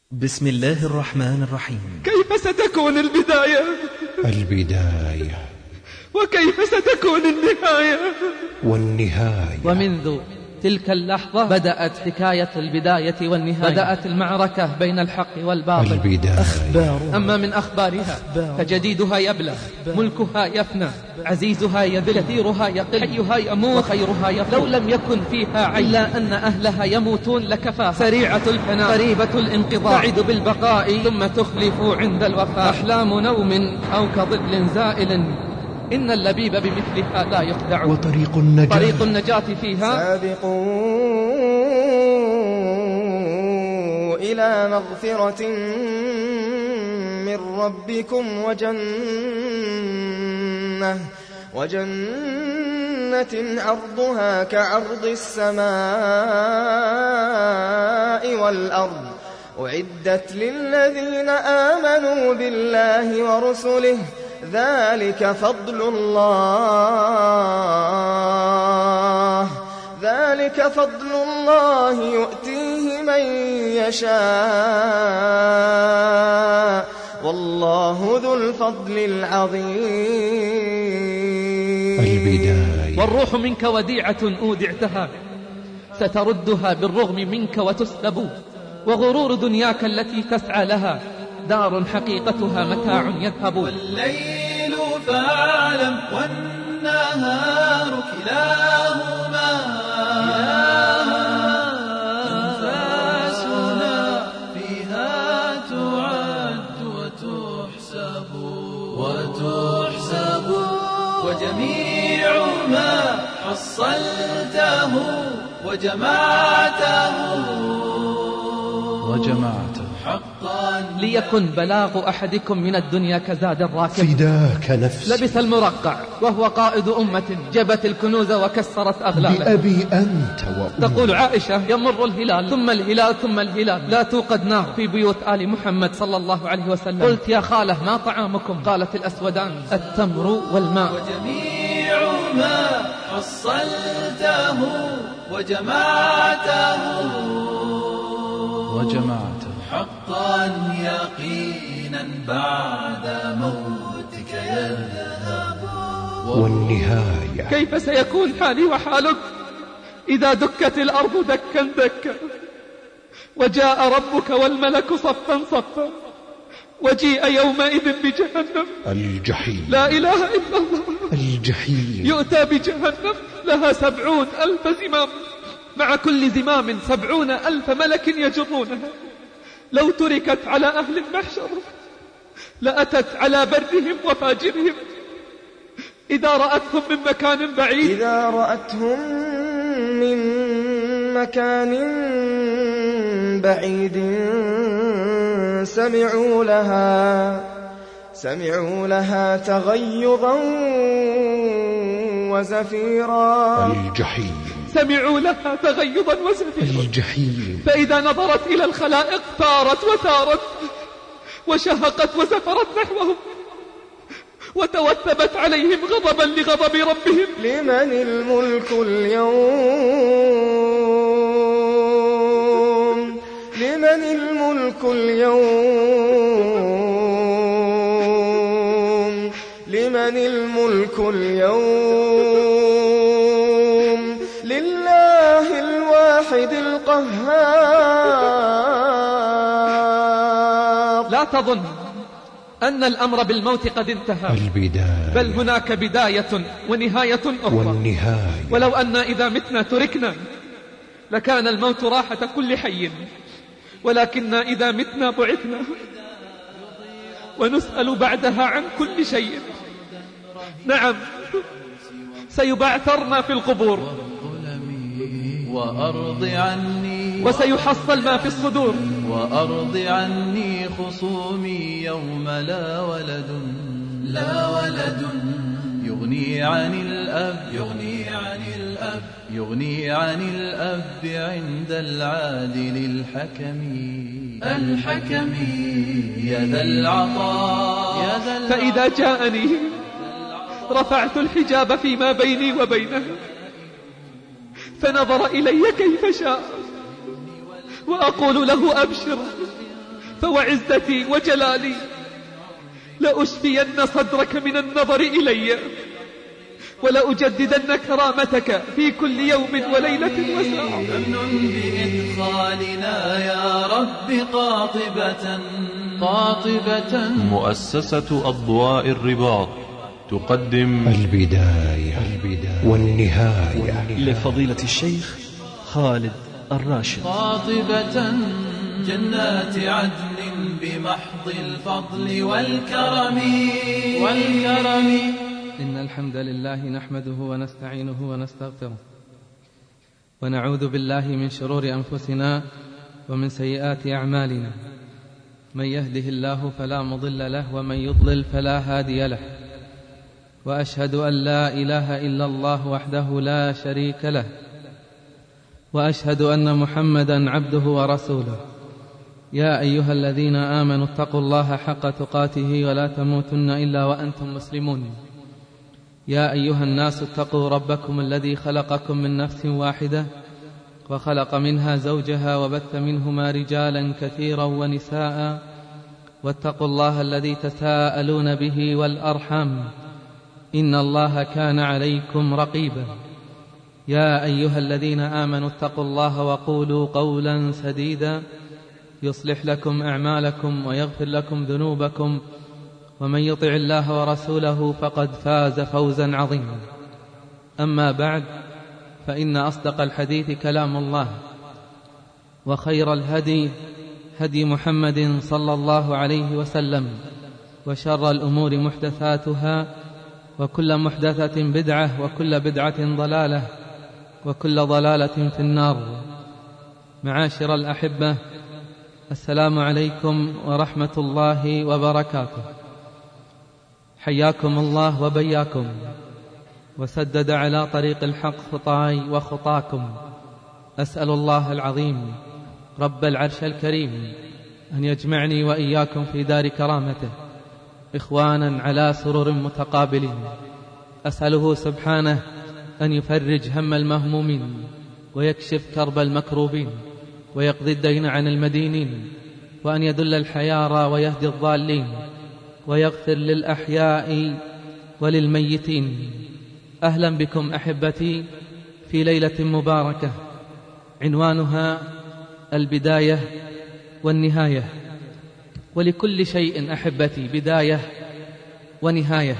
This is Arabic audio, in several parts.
بسم الله الرحمن الرحيم. كيف ستكون البداية وكيف ستكون النهاية ومنذ تلك اللحظة بدأت حكاية البداية والنهاية. بدأت المعركة بين الحق والباطل. أما من أخبارها فجديدها يبلى، ملكها يفنى، عزيزها يذل، كثيرها يقل، حيها يموت وخيرها يفنى. لو لم يكن فيها عين إلا أن أهلها يموتون لكفاها. سريعة الفناء قريبة الانقضاء، تعد بالبقاء ثم تخلف عند الوفاء. أحلام نوم أو كظل زائل، إن اللبيب بمثلها لا يخدع. وطريق النجاة فيها سابقوا إلى مغفرة من ربكم وجنة عرضها كعرض السماء والأرض أعدت للذين آمنوا بالله ورسله ذلك فضل الله يؤتيه من يشاء والله ذو الفضل العظيم. والروح منك وديعة أودعتها، ستردها بالرغم منك وتسلب. وغرور دنياك التي تسعى لها دار حقيقتها متاع يذهب. والليل فاعلم والنهار كلاهما أنفاسنا فيها تعد وتحسب وجميع ما حصلته وجمعته حقا. ليكن بلاغ أحدكم من الدنيا كزاد الراكب، فداك نفسي. لبس المرقع وهو قائد أمة، جبت الكنوز وكسرت أغلاله. بأبي أنت وأمي. تقول عائشة يمر الهلال ثم الهلال ثم الهلال، لا توقد نار في بيوت آل محمد صلى الله عليه وسلم. قلت يا خالة ما طعامكم؟ قالت الأسودان التمر والماء. وجميع ما حصلته وجمعته حقا يقينا بعد موتك يذهب. والنهاية كيف سيكون حالي وحالك إذا دكت الأرض دكا دكا وجاء ربك والملك صفا صفا وجيء يومئذ بجهنم الجحيم. لا إله إلا الله. الجحيم. يؤتى بجهنم لها 70,000 زمام، مع كل زمام 70,000 ملك يجرونها. لو تركت على أهل المحشر لأتت على برهم وفاجرهم. إذا رأتهم من مكان بعيد سمعوا لها تغيظا وزفيرا. الجحيم. سمعوا لها تغيظا وزفيرا. الجحيم. فإذا نظرت إلى الخلائق ثارت وثارت وشهقت وزفرت نحوهم وتوثبت عليهم غضبا لغضب ربهم. لمن الملك اليوم لمن الملك اليوم لله الواحد القهار. لا تظن أن الأمر بالموت قد انتهى، بل هناك بداية ونهاية أخرى. ولو أن إذا متنا تركنا لكان الموت راحة كل حي، ولكننا إذا متنا بعثنا ونسأل بعدها عن كل شيء. نعم، سيبعثرنا في القبور وأرض عني وسيحصل ما في الصدور. وأرض عني خصومي يوم لا ولد يغني عن الأب عند العادل الحكم يا ذا العطاء. فإذا جاءني رفعت الحجاب فيما بيني وبينه فنظر إلي كيف شاء وأقول له أبشر فوعزتي وجلالي لأشفين صدرك من النظر إلي، ولأجددن كرامتك في كل يوم وليلة وساعة. أمن بإدخالنا يا رب قاطبة. مؤسسة أضواء الرباط تقدم البداية والنهاية لفضيلة الشيخ خالد الراشد. قاطبة جنات عدن بمحض الفضل والكرم. إن الحمد لله نحمده ونستعينه ونستغفره، ونعوذ بالله من شرور أنفسنا ومن سيئات أعمالنا. من يهده الله فلا مضل له، ومن يضلل فلا هادي له. وأشهد أن لا إله إلا الله وحده لا شريك له، وأشهد أن محمدا عبده ورسوله. يا أيها الذين آمنوا اتقوا الله حق تقاته ولا تموتن إلا وأنتم مسلمون. يا أيها الناس اتقوا ربكم الذي خلقكم من نفس واحدة، وخلق منها زوجها، وبث منهما رجالا كثيرا ونساء، واتقوا الله الذي تساءلون به والأرحام، إن الله كان عليكم رقيبا. يا أيها الذين آمنوا اتقوا الله وقولوا قولا سديدا يصلح لكم أعمالكم ويغفر لكم ذنوبكم، ومن يطع الله ورسوله فقد فاز فوزا عظيما. أما بعد، فإن أصدق الحديث كلام الله، وخير الهدي هدي محمد صلى الله عليه وسلم، وشر الأمور محدثاتها، وكل محدثة بدعة، وكل بدعة ضلالة، وكل ضلالة في النار. معاشر الأحبة، السلام عليكم ورحمة الله وبركاته. حياكم الله وبياكم، وسدد على طريق الحق خطاي وخطاكم. أسأل الله العظيم رب العرش الكريم أن يجمعني وإياكم في دار كرامته إخوانا على سرر متقابلين. أسأله سبحانه أن يفرج هم المهمومين، ويكشف كرب المكروبين، ويقضي الدين عن المدينين، وأن يدل الحيارى ويهدي الضالين، ويغفر للأحياء وللميتين. أهلا بكم أحبتي في ليلة مباركة عنوانها البداية والنهاية. ولكل شيء أحبتي بداية ونهاية.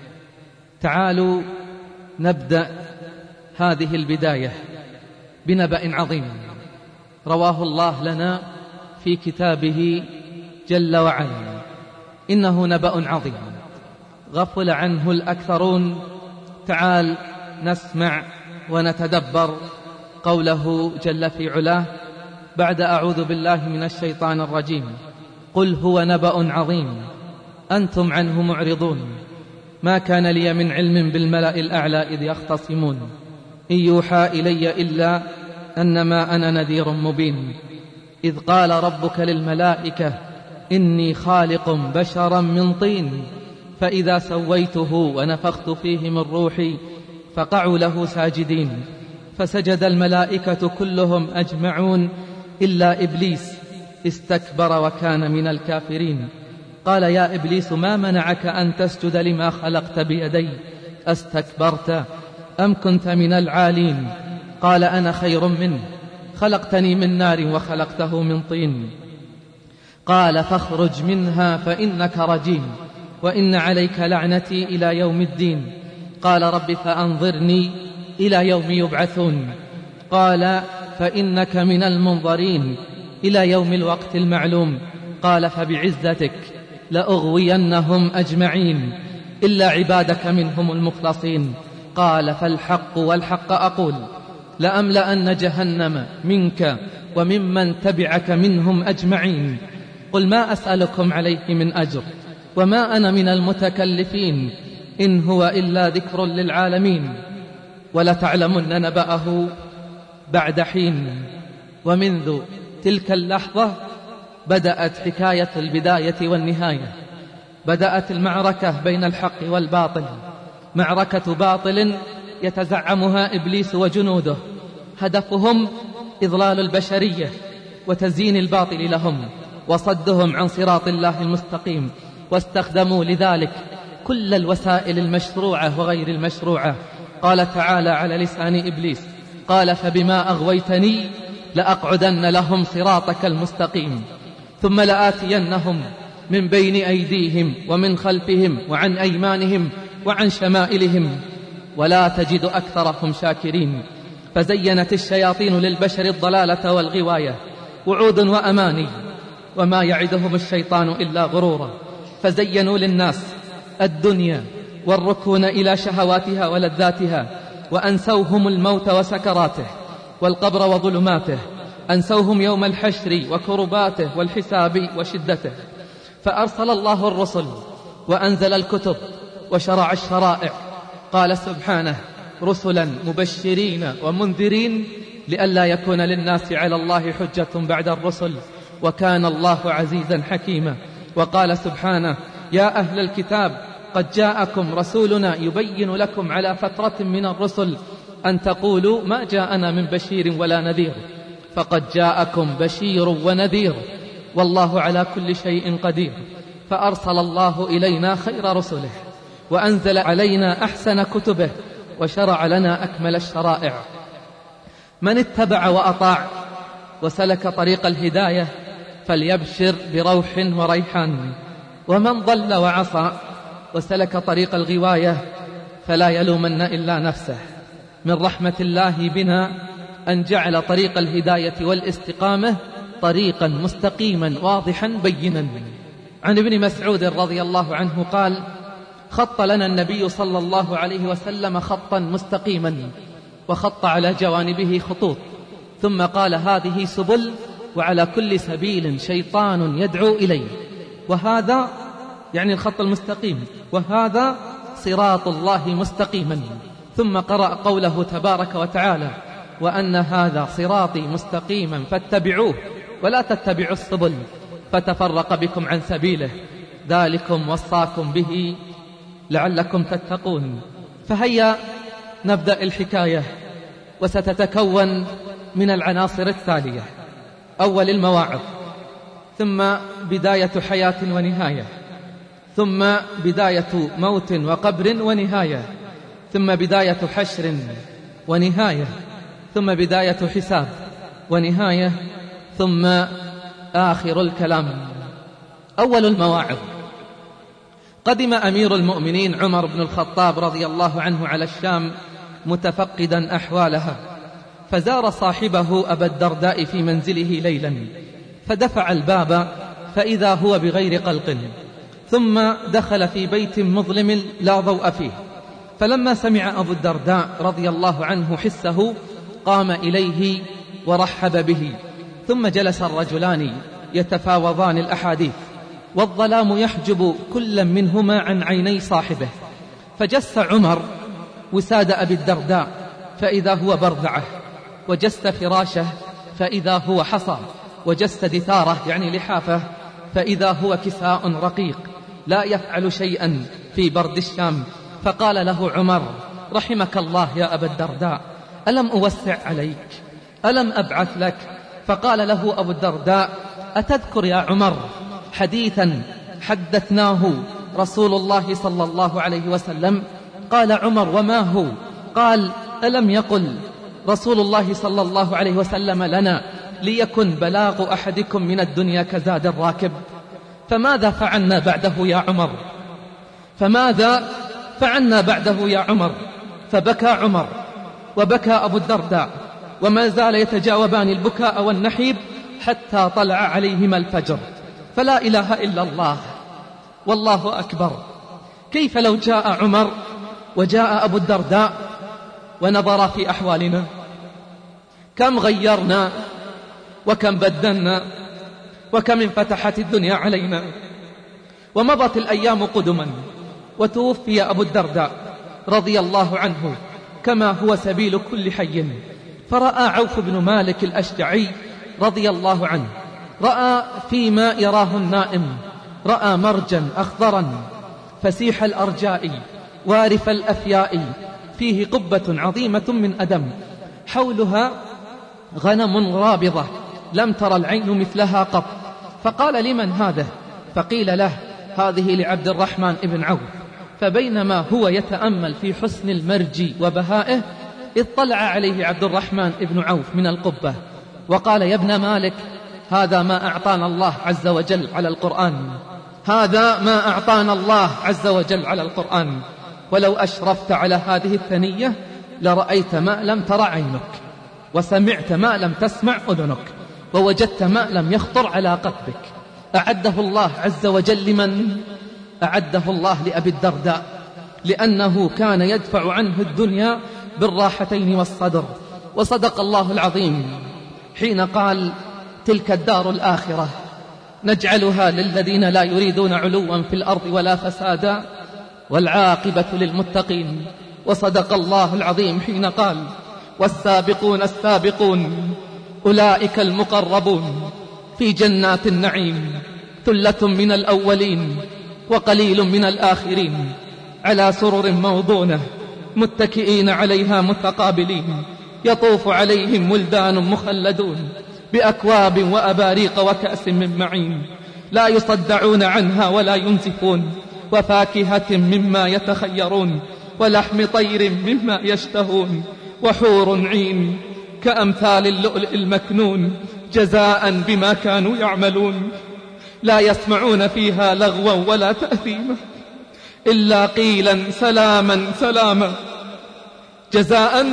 تعالوا نبدأ هذه البداية بنبأ عظيم رواه الله لنا في كتابه جل وعلا. إنه نبأ عظيم غفل عنه الأكثرون. تعال نسمع ونتدبر قوله جل في علاه بعد أعوذ بالله من الشيطان الرجيم: قل هو نبأ عظيم أنتم عنه معرضون، ما كان لي من علم بالملأ الأعلى إذ يختصمون، إن يوحى إلي إلا أنما أنا نذير مبين، إذ قال ربك للملائكة إني خالق بشرا من طين، فإذا سويته ونفخت فيه من روحي فقعوا له ساجدين، فسجد الملائكة كلهم أجمعون إلا إبليس استكبر وكان من الكافرين. قال يا إبليس ما منعك أن تسجد لما خلقت بيدي، أستكبرت أم كنت من العالين؟ قال أنا خير منه، خلقتني من نار وخلقته من طين. قال فاخرج منها فإنك رجيم، وإن عليك لعنتي إلى يوم الدين. قال رب فأنظرني إلى يوم يبعثون. قال فإنك من المنظرين إلى يوم الوقت المعلوم. قال فبعزتك لأغوينهم أجمعين إلا عبادك منهم المخلصين. قال فالحق والحق أقول لأملأن جهنم منك وممن تبعك منهم أجمعين. قل ما أسألكم عليه من أجر وما أنا من المتكلفين، إن هو إلا ذكر للعالمين. ولتعلمن نبأه بعد حين. ومنذ تلك اللحظة بدأت حكاية البداية والنهاية. بدأت المعركة بين الحق والباطل، معركة باطل يتزعمها إبليس وجنوده، هدفهم إضلال البشرية وتزيين الباطل لهم. وصدهم عن صراط الله المستقيم، واستخدموا لذلك كل الوسائل المشروعة وغير المشروعة. قال تعالى على لسان إبليس: قال فبما أغويتني لأقعدن لهم صراطك المستقيم ثم لآتينهم من بين أيديهم ومن خلفهم وعن أيمانهم وعن شمائلهم ولا تجد أكثرهم شاكرين. فزينت الشياطين للبشر الضلالة والغواية وعود وأماني، وما يعدهم الشيطان إلا غرورا. فزينوا للناس الدنيا والركون إلى شهواتها ولذاتها، وأنسوهم الموت وسكراته والقبر وظلماته، أنسوهم يوم الحشر وكرباته والحساب وشدته. فأرسل الله الرسل وأنزل الكتب وشرع الشرائع. قال سبحانه: رسلا مبشرين ومنذرين لئلا يكون للناس على الله حجة بعد الرسل، وكان الله عزيزا حكيما. وقال سبحانه: يا أهل الكتاب قد جاءكم رسولنا يبين لكم على فترة من الرسل أن تقولوا ما جاءنا من بشير ولا نذير، فقد جاءكم بشير ونذير والله على كل شيء قدير. فأرسل الله إلينا خير رسله وأنزل علينا أحسن كتبه وشرع لنا أكمل الشرائع. من اتبع وأطاع وسلك طريق الهداية فليبشر بروح وريحان، ومن ضل وعصى وسلك طريق الغواية فلا يلومن إلا نفسه. من رحمة الله بنا أن جعل طريق الهداية والاستقامة طريقا مستقيما واضحا بينا. عن ابن مسعود رضي الله عنه قال: خط لنا النبي صلى الله عليه وسلم خطا مستقيما، وخط على جوانبه خطوط، ثم قال: هذه سبل، وعلى كل سبيل شيطان يدعو إليه، وهذا يعني الخط المستقيم، وهذا صراط الله مستقيما. ثم قرأ قوله تبارك وتعالى: وأن هذا صراطي مستقيما فاتبعوه ولا تتبعوا السبل فتفرق بكم عن سبيله، ذلكم وصاكم به لعلكم تتقون. فهيا نبدأ الحكاية، وستتكون من العناصر التالية: أول المواعظ، ثم بداية حياة ونهاية، ثم بداية موت وقبر ونهاية، ثم بداية حشر ونهاية، ثم بداية حساب ونهاية، ثم آخر الكلام. أول المواعظ: قدم أمير المؤمنين عمر بن الخطاب رضي الله عنه على الشام متفقدا أحوالها، فزار صاحبه أبا الدرداء في منزله ليلا، فدفع الباب فإذا هو بغير قلق، ثم دخل في بيت مظلم لا ضوء فيه. فلما سمع أبو الدرداء رضي الله عنه حسه قام إليه ورحب به، ثم جلس الرجلان يتفاوضان الأحاديث، والظلام يحجب كل منهما عن عيني صاحبه. فجس عمر وساد أبي الدرداء فإذا هو برذعه، وجس فراشه فإذا هو حصى، وجس دثاره يعني لحافه فإذا هو كساء رقيق لا يفعل شيئا في برد الشام. فقال له عمر: رحمك الله يا أبا الدرداء، ألم أوسع عليك؟ ألم أبعث لك؟ فقال له أبو الدرداء: أتذكر يا عمر حديثا حدثناه رسول الله صلى الله عليه وسلم؟ قال عمر: وما هو؟ قال: ألم يقل رسول الله صلى الله عليه وسلم لنا: ليكن بلاغ أحدكم من الدنيا كزاد الراكب؟ فماذا فعلنا بعده يا عمر؟ فماذا فعلنا بعده يا عمر؟ فبكى عمر وبكى أبو الدرداء، وما زال يتجاوبان البكاء والنحيب حتى طلع عليهما الفجر. فلا إله إلا الله والله أكبر. كيف لو جاء عمر وجاء أبو الدرداء ونظر في أحوالنا؟ كم غيرنا وكم بدلنا وكم انفتحت الدنيا علينا. ومضت الأيام قدما، وتوفي أبو الدرداء رضي الله عنه كما هو سبيل كل حي. فرأى عوف بن مالك الأشجعي رضي الله عنه، رأى فيما يراه النائم، رأى مرجا أخضرا فسيح الأرجاء وارف الأفياء، فيه قبة عظيمة من أدم، حولها غنم رابضة لم تر العين مثلها قط، فقال لمن هذا؟ فقيل له هذه لعبد الرحمن بن عوف. فبينما هو يتأمل في حسن المرج وبهائه اطلع عليه عبد الرحمن بن عوف من القبة وقال يا ابن مالك هذا ما أعطانا الله عز وجل على القرآن، هذا ما أعطانا الله عز وجل على القرآن، ولو أشرفت على هذه الثنية لرأيت ما لم تر عينك، وسمعت ما لم تسمع أذنك، ووجدت ما لم يخطر على قلبك. أعده الله عز وجل لمن؟ أعده الله لأبي الدرداء، لأنه كان يدفع عنه الدنيا بالراحتين والصدر. وصدق الله العظيم حين قال تلك الدار الآخرة نجعلها للذين لا يريدون علوا في الأرض ولا فسادا والعاقبة للمتقين. وصدق الله العظيم حين قال والسابقون السابقون أولئك المقربون في جنات النعيم ثلة من الأولين وقليل من الآخرين على سرر موضونة متكئين عليها متقابلين يطوف عليهم ولدان مخلدون بأكواب وأباريق وكأس من معين لا يصدعون عنها ولا ينزفون وفاكهة مما يتخيرون ولحم طير مما يشتهون وحور عين كأمثال اللؤلؤ المكنون جزاء بما كانوا يعملون لا يسمعون فيها لغوا ولا تأثيما إلا قيلا سلاما سلاما جزاء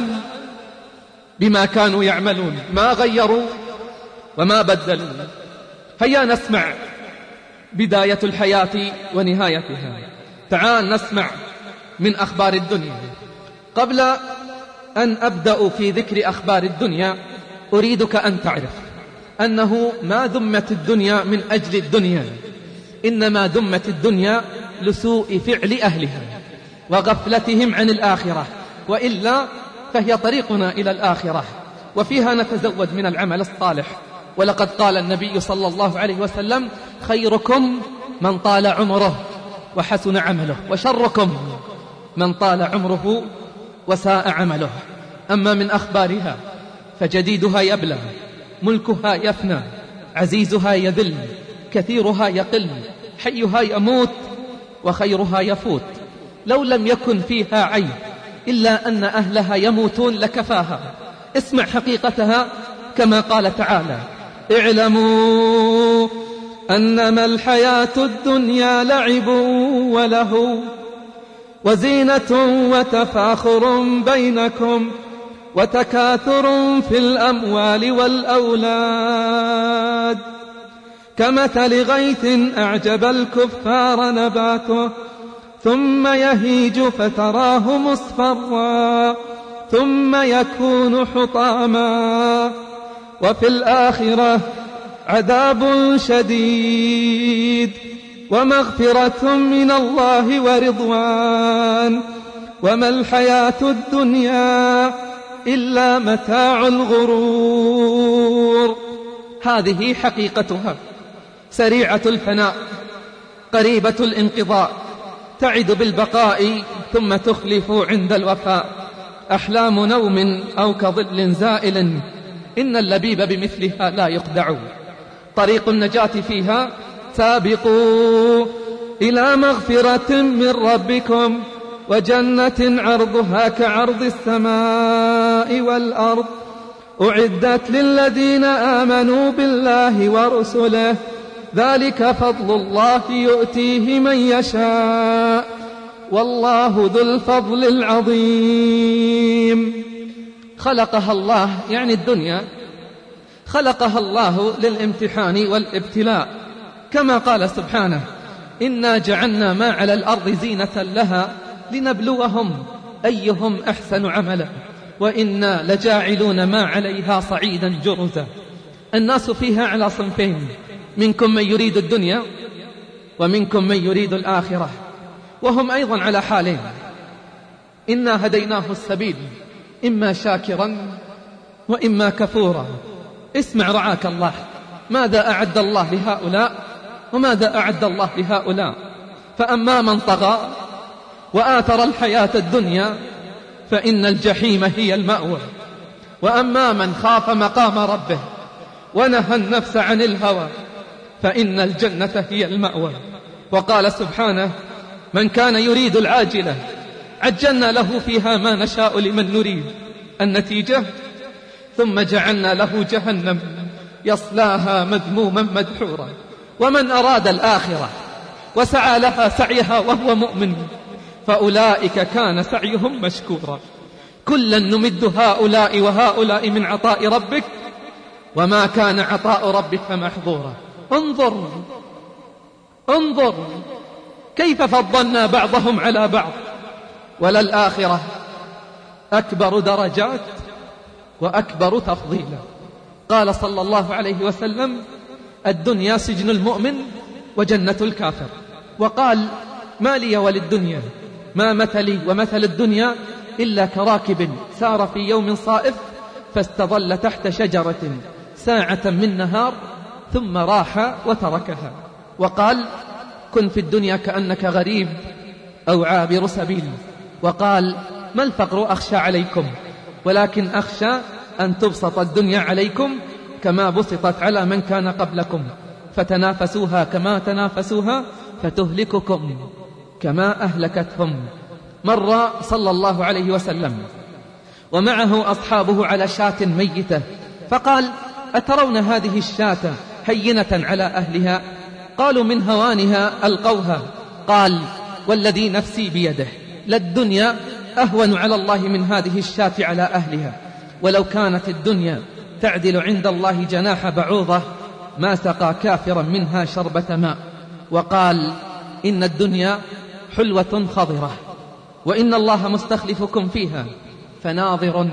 بما كانوا يعملون ما غيروا وما بدلوا. هيا نسمع بداية الحياة ونهايتها. تعال نسمع من أخبار الدنيا. قبل أن أبدأ في ذكر أخبار الدنيا أريدك أن تعرف أنه ما ذمت الدنيا من أجل الدنيا، إنما ذمت الدنيا لسوء فعل أهلها وغفلتهم عن الآخرة، وإلا فهي طريقنا إلى الآخرة وفيها نتزود من العمل الصالح. ولقد قال النبي صلى الله عليه وسلم خيركم من طال عمره وحسن عمله وشركم من طال عمره وساء عمله. أما من أخبارها فجديدها يبلى، ملكها يفنى، عزيزها يذل، كثيرها يقل، حيها يموت وخيرها يفوت. لو لم يكن فيها عيب إلا أن أهلها يموتون لكفاها. اسمع حقيقتها كما قال تعالى اعلموا أنما الحياة الدنيا لعب وله وزينة وتفاخر بينكم وتكاثر في الأموال والأولاد كمثل غيث أعجب الكفار نباته ثم يهيج فتراه مصفرا ثم يكون حطاما وفي الآخرة عذاب شديد ومغفرة من الله ورضوان وما الحياة الدنيا إلا متاع الغرور. هذه حقيقتها، سريعة الفناء قريبة الانقضاء، تعد بالبقاء ثم تخلف عند الوفاء، أحلام نوم أو كظل زائل إن اللبيب بمثلها لا يخدع. طريق النجاة فيها سابقوا إلى مغفرة من ربكم وجنة عرضها كعرض السماء والأرض أعدت للذين آمنوا بالله ورسله ذلك فضل الله يؤتيه من يشاء والله ذو الفضل العظيم. خلقها الله، يعني الدنيا خلقها الله للامتحان والابتلاء، كما قال سبحانه إنا جعلنا ما على الأرض زينة لها لنبلوهم أيهم أحسن عملا وإنا لجاعلون ما عليها صعيدا جرزا. الناس فيها على صنفين، منكم من يريد الدنيا ومنكم من يريد الآخرة، وهم أيضا على حالين. إنا هديناه السبيل إما شاكرا وإما كفورا. اسمع رعاك الله ماذا أعد الله لهؤلاء وماذا أعد الله لهؤلاء. فأما من طغى وآثر الحياة الدنيا فإن الجحيم هي المأوى، وأما من خاف مقام ربه ونهى النفس عن الهوى فإن الجنة هي المأوى. وقال سبحانه: من كان يريد العاجلة عجلنا له فيها ما نشاء لمن نريد. النتيجة: ثم جعلنا له جهنم يصلاها مذموما مدحورا. ومن أراد الآخرة وسعى لها سعيها وهو مؤمن فأولئك كان سعيهم مشكورا. كلا نمد هؤلاء وهؤلاء من عطاء ربك وما كان عطاء ربك محظورا. انظر كيف فضلنا بعضهم على بعض، وللآخرة أكبر درجات وأكبر تفضيلا. قال صلى الله عليه وسلم: الدنيا سجن المؤمن وجنة الكافر. وقال: ما لي وللدنيا، ما مثلي ومثل الدنيا إلا كراكب سار في يوم صائف فاستظل تحت شجرة ساعة من نهار ثم راح وتركها. وقال: كن في الدنيا كأنك غريب أو عابر سبيل. وقال: ما الفقر أخشى عليكم، ولكن أخشى أن تبسط الدنيا عليكم كما بسطت على من كان قبلكم، فتنافسوها كما تنافسوها فتهلككم كما أهلكتهم. مر صلى الله عليه وسلم ومعه أصحابه على شاة ميتة، فقال: أترون هذه الشاة هينة على أهلها؟ قالوا: من هوانها ألقوها. قال: والذي نفسي بيده للدنيا أهون على الله من هذه الشاة على أهلها، ولو كانت الدنيا تعدل عند الله جناح بعوضة ما سقى كافرا منها شربة ماء. وقال: إن الدنيا حلوة خضرة وإن الله مستخلفكم فيها فناظر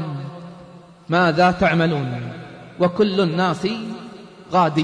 ماذا تعملون وكل الناس غادي.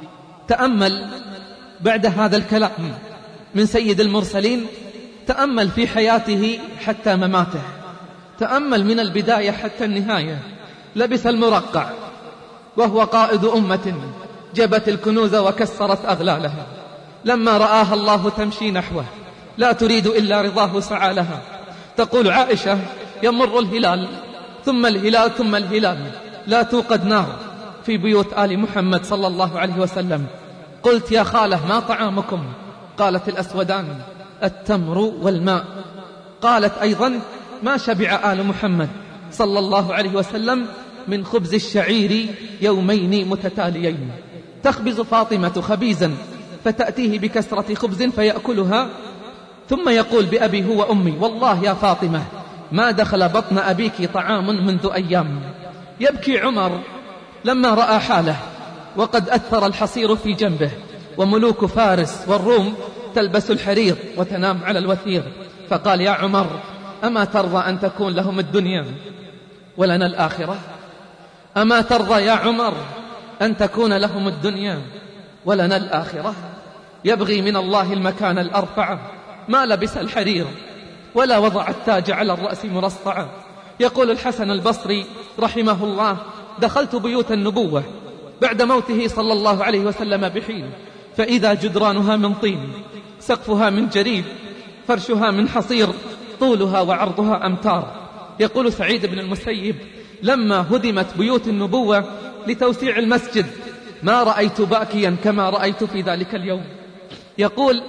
تأمل بعد هذا الكلام من سيد المرسلين، تأمل في حياته حتى مماته، تأمل من البداية حتى النهاية. لبس المرقع وهو قائد أمة جبت الكنوز وكسرت أغلالها. لما رآها الله تمشي نحوه لا تريد إلا رضاه سعى لها. تقول عائشة: يمر الهلال ثم الهلال ثم الهلال لا توقد نار في بيوت آل محمد صلى الله عليه وسلم. قلت: يا خالة ما طعامكم؟ قالت: الأسودان التمر والماء. قالت أيضا: ما شبع آل محمد صلى الله عليه وسلم من خبز الشعير يومين متتاليين. تخبز فاطمة خبيزا فتأتيه بكسرة خبز فيأكلها، ثم يقول بأبي هو أمي: والله يا فاطمة ما دخل بطن أبيك طعام منذ أيام. يبكي عمر لما رأى حاله وقد أثر الحصير في جنبه، وملوك فارس والروم تلبس الحرير وتنام على الوثير، فقال: يا عمر أما ترضى أن تكون لهم الدنيا ولنا الآخرة؟ أما ترضى يا عمر أن تكون لهم الدنيا ولنا الآخرة؟ يبغي من الله المكان الأرفع، ما لبس الحرير ولا وضع التاج على الرأس مرصعا. يقول الحسن البصري رحمه الله: دخلت بيوت النبوة بعد موته صلى الله عليه وسلم بحين، فإذا جدرانها من طين، سقفها من جريد، فرشها من حصير، طولها وعرضها أمتار. يقول سعيد بن المسيب: لما هدمت بيوت النبوة لتوسيع المسجد ما رأيت باكيا كما رأيت في ذلك اليوم. يقول: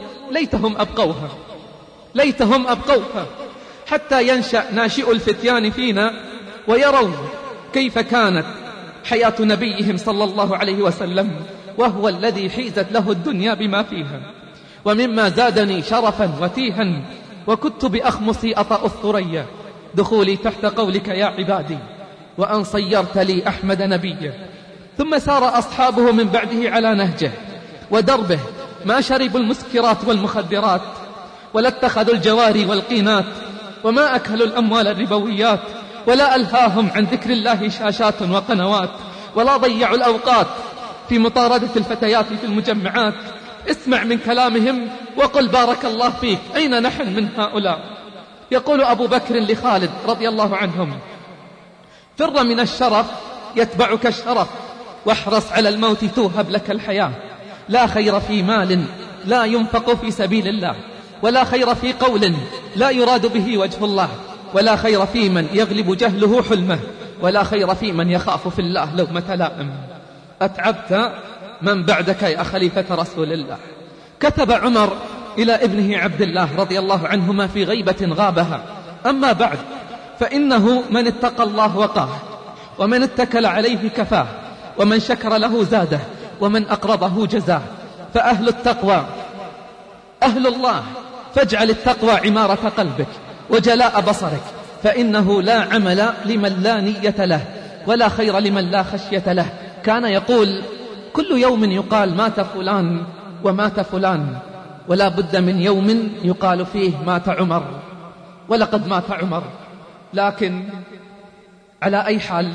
ليتهم أبقوها حتى ينشأ ناشئ الفتيان فينا ويروا كيف كانت حياة نبيهم صلى الله عليه وسلم، وهو الذي حيزت له الدنيا بما فيها. ومما زادني شرفا وتيها وكنت بأخمصي أطأ الثريا دخولي تحت قولك يا عبادي، وأن صيرت لي أحمد نبيا. ثم سار أصحابه من بعده على نهجه ودربه، ما شربوا المسكرات والمخدرات، ولا اتخذوا الجواري والقينات، وما أكلوا الأموال الربويات، ولا ألهاهم عن ذكر الله شاشات وقنوات، ولا ضيعوا الأوقات في مطاردة الفتيات في المجمعات. اسمع من كلامهم وقل بارك الله فيك، أين نحن من هؤلاء؟ يقول أبو بكر لخالد رضي الله عنهم: فر من الشرف يتبعك الشرف، واحرص على الموت توهب لك الحياة. لا خير في مال لا ينفق في سبيل الله، ولا خير في قول لا يراد به وجه الله، ولا خير في من يغلب جهله حلمه، ولا خير في من يخاف في الله لومة لائم. أتعبت من بعدك يا خليفة رسول الله. كتب عمر إلى ابنه عبد الله رضي الله عنهما في غيبة غابها: أما بعد، فإنه من اتقى الله وقاه، ومن اتكل عليه كفاه، ومن شكر له زاده، ومن أقرضه جزاه. فأهل التقوى أهل الله، فاجعل التقوى عمارة قلبك وجلاء بصرك، فإنه لا عمل لمن لا نية له، ولا خير لمن لا خشية له. كان يقول: كل يوم يقال مات فلان ومات فلان، ولا بد من يوم يقال فيه مات عمر، ولقد مات عمر. لكن على أي حال،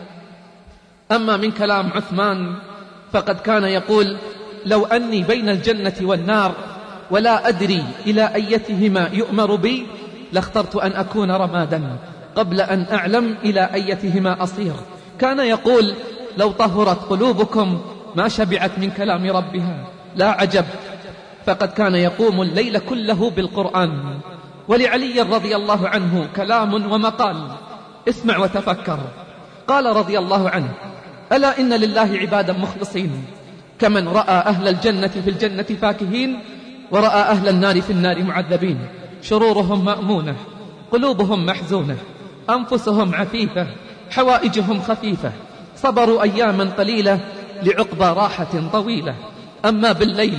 أما من كلام عثمان فقد كان يقول: لو أني بين الجنة والنار ولا أدري إلى أيتهما يؤمر بي لاخترت أن أكون رمادا قبل أن أعلم إلى أيتهما أصير. كان يقول: لو طهرت قلوبكم ما شبعت من كلام ربها. لا عجب، فقد كان يقوم الليل كله بالقرآن. ولعلي رضي الله عنه كلام ومقال، اسمع وتفكر. قال رضي الله عنه: ألا إن لله عبادا مخلصين، كمن رأى أهل الجنة في الجنة فاكهين، ورأى أهل النار في النار معذبين. شرورهم مأمونة، قلوبهم محزونة، أنفسهم عفيفة، حوائجهم خفيفة، صبروا أياما قليلة لعقبى راحة طويلة. أما بالليل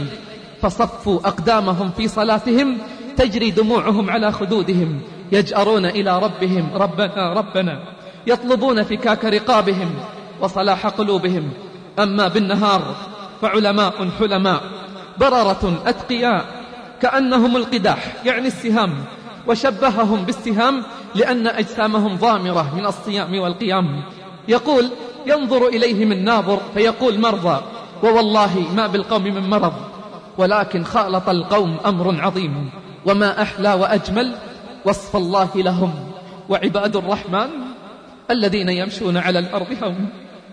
فصفوا أقدامهم في صلاتهم، تجري دموعهم على خدودهم، يجأرون إلى ربهم: ربنا ربنا، يطلبون فكاك رقابهم وصلاح قلوبهم. أما بالنهار فعلماء حلماء، بررة أتقياء، كأنهم القداح يعني السهام، وشبههم بالسهام لأن أجسامهم ضامرة من الصيام والقيام. يقول: ينظر إليهم الناظر فيقول: مرضى، ووالله ما بالقوم من مرض، ولكن خالط القوم أمر عظيم. وما أحلى وأجمل وصف الله لهم. وعباد الرحمن الذين يمشون على الأرض هون،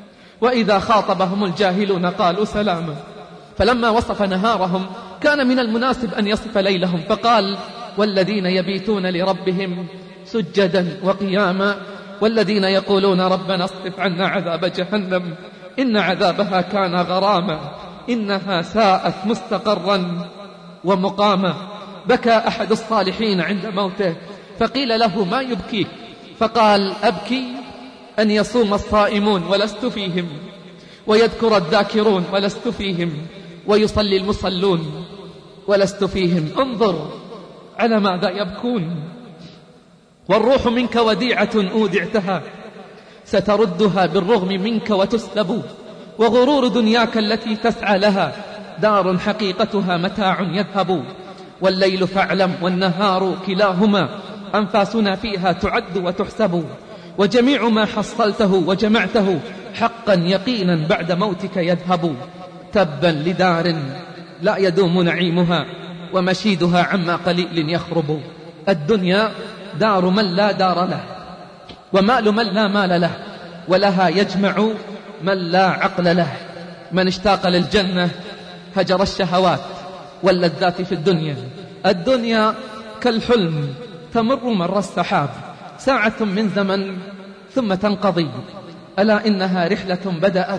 وإذا خاطبهم الجاهلون قالوا سلاما. فلما وصف نهارهم كان من المناسب أن يصف ليلهم، فقال: والذين يبيتون لربهم سجدا وقياما، والذين يقولون ربنا اصرف عنا عذاب جهنم إن عذابها كان غراما إنها ساءت مستقرا ومقاما. بكى أحد الصالحين عند موته فقيل له: ما يبكيك؟ فقال: أبكي أن يصوم الصائمون ولست فيهم، ويذكر الذاكرون ولست فيهم، ويصلي المصلون ولست فيهم. انظر على ماذا يبكون. والروح منك وديعة أودعتها، ستردها بالرغم منك وتسلب. وغرور دنياك التي تسعى لها دار حقيقتها متاع يذهب. والليل فاعلم والنهار كلاهما أنفاسنا فيها تعد وتحسب. وجميع ما حصلته وجمعته حقا يقينا بعد موتك يذهب. تبا لدار لا يدوم نعيمها، ومشيدها عما قليل يخرب. الدنيا دار من لا دار له، ومال من لا مال له، ولها يجمع من لا عقل له. من اشتاق للجنة هجر الشهوات واللذات في الدنيا. الدنيا كالحلم تمر مر السحاب، ساعة من زمن ثم تنقضي. ألا إنها رحلة بدأت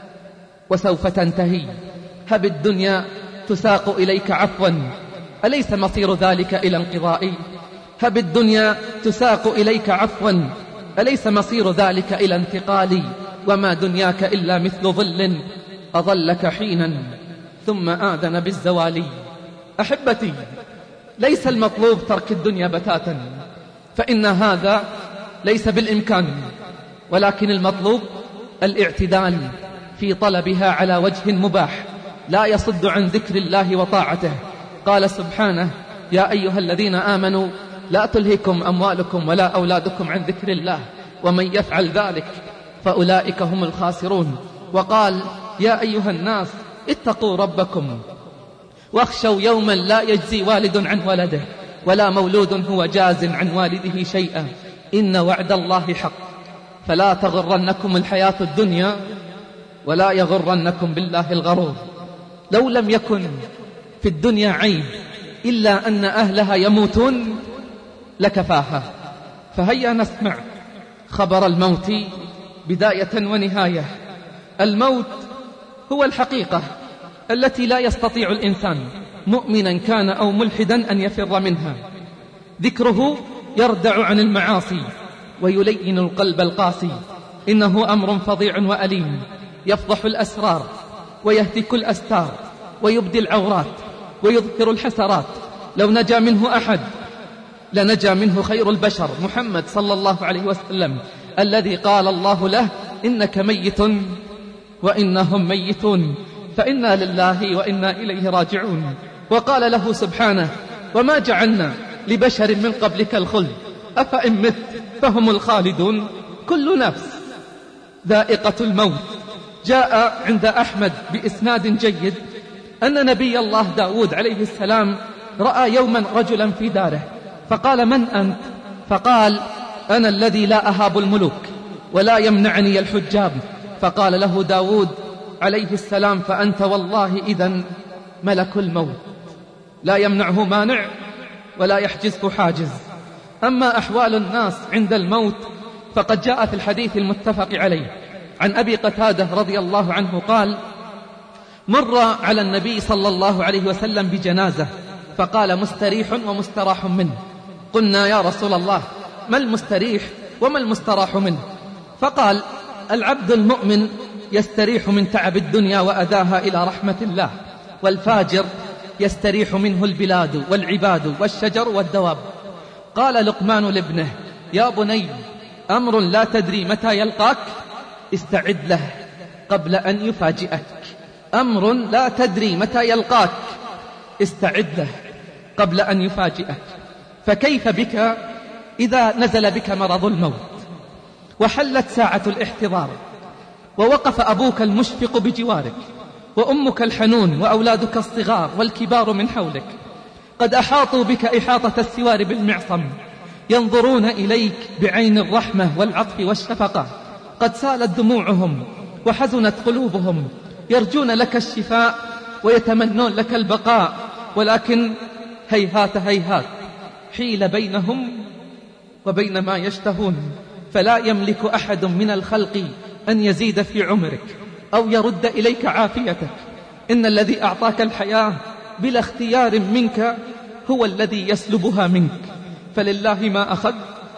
وسوف تنتهي. هب الدنيا تساق إليك عفوا، أليس مصير ذلك إلى انقضاء؟ هب الدنيا تساق إليك عفوا، أليس مصير ذلك إلى انتقال؟ وما دنياك إلا مثل ظل أظلك حينا ثم آذن بالزوال. أحبتي، ليس المطلوب ترك الدنيا بتاتا، فإن هذا ليس بالإمكان، ولكن المطلوب الاعتدال في طلبها على وجه مباح لا يصد عن ذكر الله وطاعته. قال سبحانه: يا أيها الذين آمنوا لا تلهكم أموالكم ولا أولادكم عن ذكر الله ومن يفعل ذلك فأولئك هم الخاسرون. وقال: يا أيها الناس اتقوا ربكم واخشوا يوما لا يجزي والد عن ولده ولا مولود هو جاز عن والده شيئا إن وعد الله حق فلا تغرنكم الحياة الدنيا ولا يغرنكم بالله الغرور. لو لم يكن في الدنيا عيب إلا أن أهلها يموتون لكفاها. فهيا نسمع خبر الموت بداية ونهاية. الموت هو الحقيقة التي لا يستطيع الإنسان مؤمنا كان أو ملحدا أن يفر منها. ذكره يردع عن المعاصي ويلين القلب القاسي. إنه أمر فظيع وأليم، يفضح الأسرار ويهتك الأستار ويبدي العورات ويظهر الحسرات. لو نجا منه أحد لنجا منه خير البشر محمد صلى الله عليه وسلم، الذي قال الله له: إنك ميت وإنهم ميتون، فإنا لله وإنا إليه راجعون. وقال له سبحانه: وما جعلنا لبشر من قبلك الخلد أفإن مت فهم الخالدون، كل نفس ذائقة الموت. جاء عند أحمد بإسناد جيد أن نبي الله داود عليه السلام رأى يوما رجلا في داره، فقال: من أنت؟ فقال: أنا الذي لا أهاب الملوك ولا يمنعني الحجاب. فقال له داود عليه السلام: فأنت والله إذن ملك الموت، لا يمنعه مانع ولا يحجزه حاجز. أما أحوال الناس عند الموت فقد جاء في الحديث المتفق عليه عن أبي قتادة رضي الله عنه قال: مر على النبي صلى الله عليه وسلم بجنازة فقال: مستريح ومستراح منه. قلنا: يا رسول الله، ما المستريح وما المستراح منه؟ فقال: العبد المؤمن يستريح من تعب الدنيا وأذاها إلى رحمة الله، والفاجر يستريح منه البلاد والعباد والشجر والدواب. قال لقمان لابنه: يا بني، أمر لا تدري متى يلقاك، استعد له قبل أن يفاجئك. أمر لا تدري متى يلقاك، استعد له قبل أن يفاجئك. فكيف بك إذا نزل بك مرض الموت وحلت ساعة الاحتضار، ووقف أبوك المشفق بجوارك، وأمك الحنون، وأولادك الصغار والكبار من حولك قد أحاطوا بك إحاطة السوار بالمعصم، ينظرون إليك بعين الرحمة والعطف والشفقة. قد سالت دموعهم وحزنت قلوبهم، يرجون لك الشفاء ويتمنون لك البقاء، ولكن هيهات هيهات حيل بينهم وبين ما يشتهون. فلا يملك أحد من الخلق أن يزيد في عمرك أو يرد إليك عافيتك. إن الذي أعطاك الحياة بلا اختيار منك هو الذي يسلبها منك. فلله ما أخذ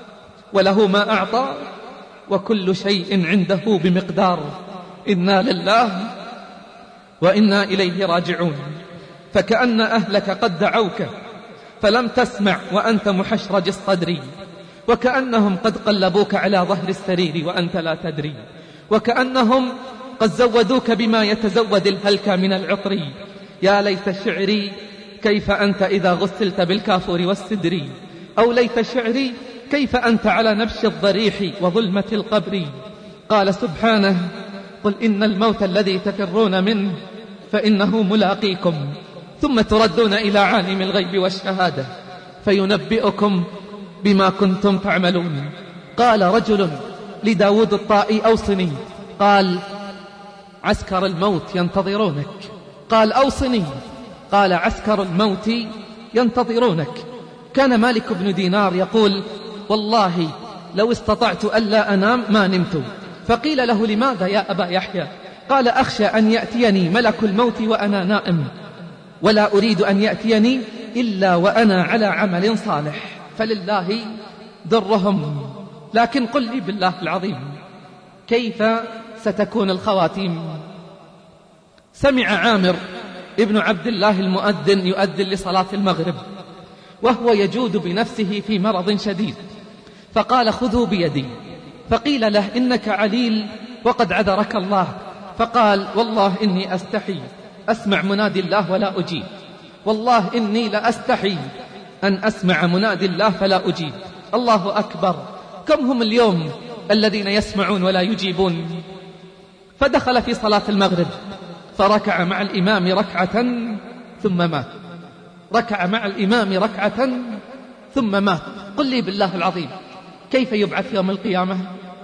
وله ما أعطى، وكل شيء عنده بمقدار. إنا لله وإنا إليه راجعون. فكأن أهلك قد دعوك فلم تسمع وأنت محشرج الصدر، وكأنهم قد قلبوك على ظهر السرير وأنت لا تدري، وكأنهم قد زودوك بما يتزود الهلك من العطر. يا ليت شعري كيف أنت إذا غسلت بالكافور والسدر، أو ليت شعري كيف أنت على نبش الضريح وظلمة القبر. قال سبحانه: قل إن الموت الذي تفرون منه فإنه ملاقيكم، ثم تردون إلى عالم الغيب والشهادة فينبئكم بما كنتم تعملون. قال رجل لداود الطائي: أوصني. قال: عسكر الموت ينتظرونك. قال: أوصني. قال: عسكر الموت ينتظرونك. كان مالك بن دينار يقول: والله لو استطعت ألا أنام ما نمت. فقيل له: لماذا يا أبا يحيى؟ قال: أخشى أن يأتيني ملك الموت وأنا نائم، ولا أريد أن يأتيني إلا وأنا على عمل صالح، فلله درهم. لكن قل لي بالله العظيم، كيف ستكون الخواتيم؟ سمع عامر ابن عبد الله المؤذن يؤذن لصلاة المغرب وهو يجود بنفسه في مرض شديد، فقال: خذوا بيدي. فقيل له: إنك عليل وقد عذرك الله. فقال: والله إني أستحي أسمع منادي الله ولا أجيب، والله إني لأستحي أن أسمع منادي الله فلا أجيب. الله أكبر، كم هم اليوم الذين يسمعون ولا يجيبون. فدخل في صلاة المغرب فركع مع الإمام ركعة ثم مات، ركع مع الإمام ركعة ثم مات. قل لي بالله العظيم، كيف يبعث يوم القيامة؟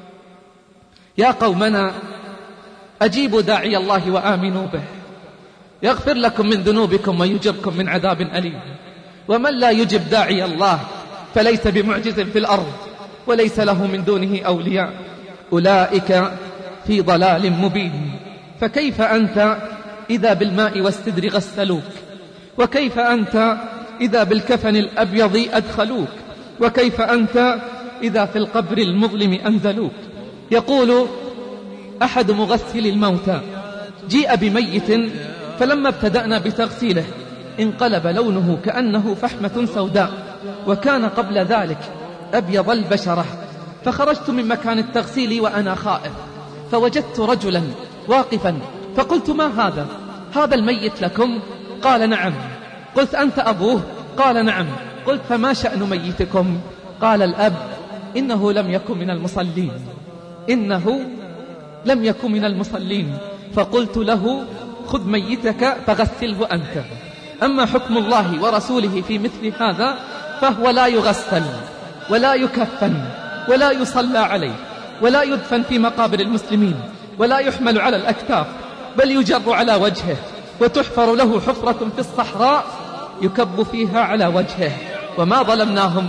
يا قومنا، أجيبوا داعي الله وآمنوا به يغفر لكم من ذنوبكم ويجركم من عذاب أليم. ومن لا يجب داعي الله فليس بمعجز في الأرض وليس له من دونه أولياء، أولئك في ضلال مبين. فكيف أنت إذا بالماء والسدر غسلوك؟ وكيف أنت إذا بالكفن الأبيض أدخلوك؟ وكيف أنت إذا في القبر المظلم أنزلوك؟ يقول أحد مغسل الموتى: جيء بميت فلما ابتدأنا بتغسيله انقلب لونه كأنه فحمة سوداء، وكان قبل ذلك أبيض البشرة، فخرجت من مكان التغسيل وأنا خائف، فوجدت رجلا واقفا، فقلت: ما هذا؟ هذا الميت لكم؟ قال: نعم. قلت: أنت أبوه؟ قال: نعم. قلت: فما شأن ميتكم؟ قال: الأب إنه لم يكن من المصلين، إنه لم يكن من المصلين. فقلت له: خذ ميتك فغسله أنت. أما حكم الله ورسوله في مثل هذا فهو لا يغسل ولا يكفن ولا يصلى عليه ولا يدفن في مقابر المسلمين ولا يحمل على الأكتاف، بل يجر على وجهه وتحفر له حفرة في الصحراء يكب فيها على وجهه. وما ظلمناهم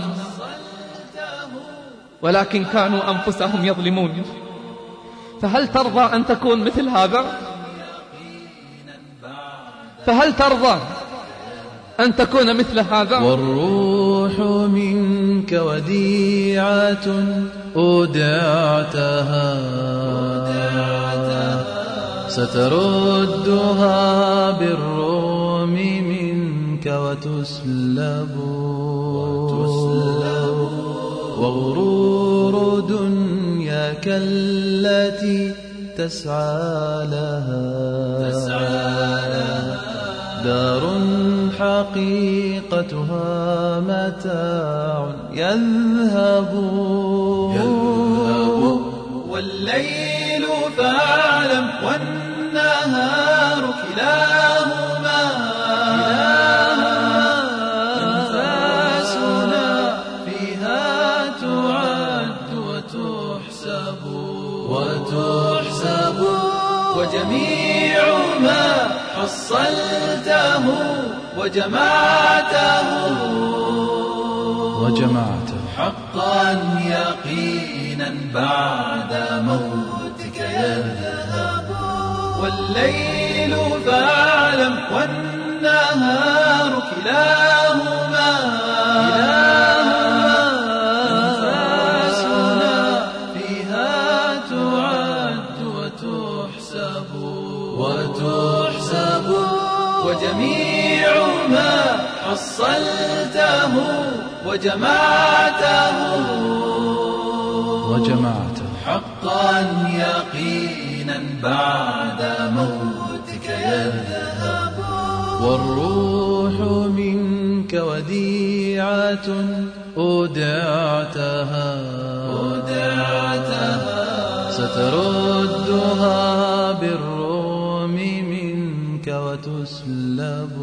ولكن كانوا أنفسهم يظلمون. فهل ترضى أن تكون مثل هذا؟ فهل ترضى أن تكون مثل هذا؟ والروح منك وديعة أودعتها ستردها بالروم منك وتسلب وغرور دنياك التي تسعى لها دار حقيقتها متاع يذهب والليل فاعلم والنهار كلاهما أنفاسنا فيها تعد وتحسب وجميع ما حصلته وجمعته حقا يقينا بعد موتك يذهب والليل فاعلم والنهار كلاهما أنفاسنا فيها تعد وتحسب وجميع ما حصلته وجمعته حقا يقينا بعد موتك يذهب والروح منك وديعة أودعتها ستردها بالروم منك وتسلب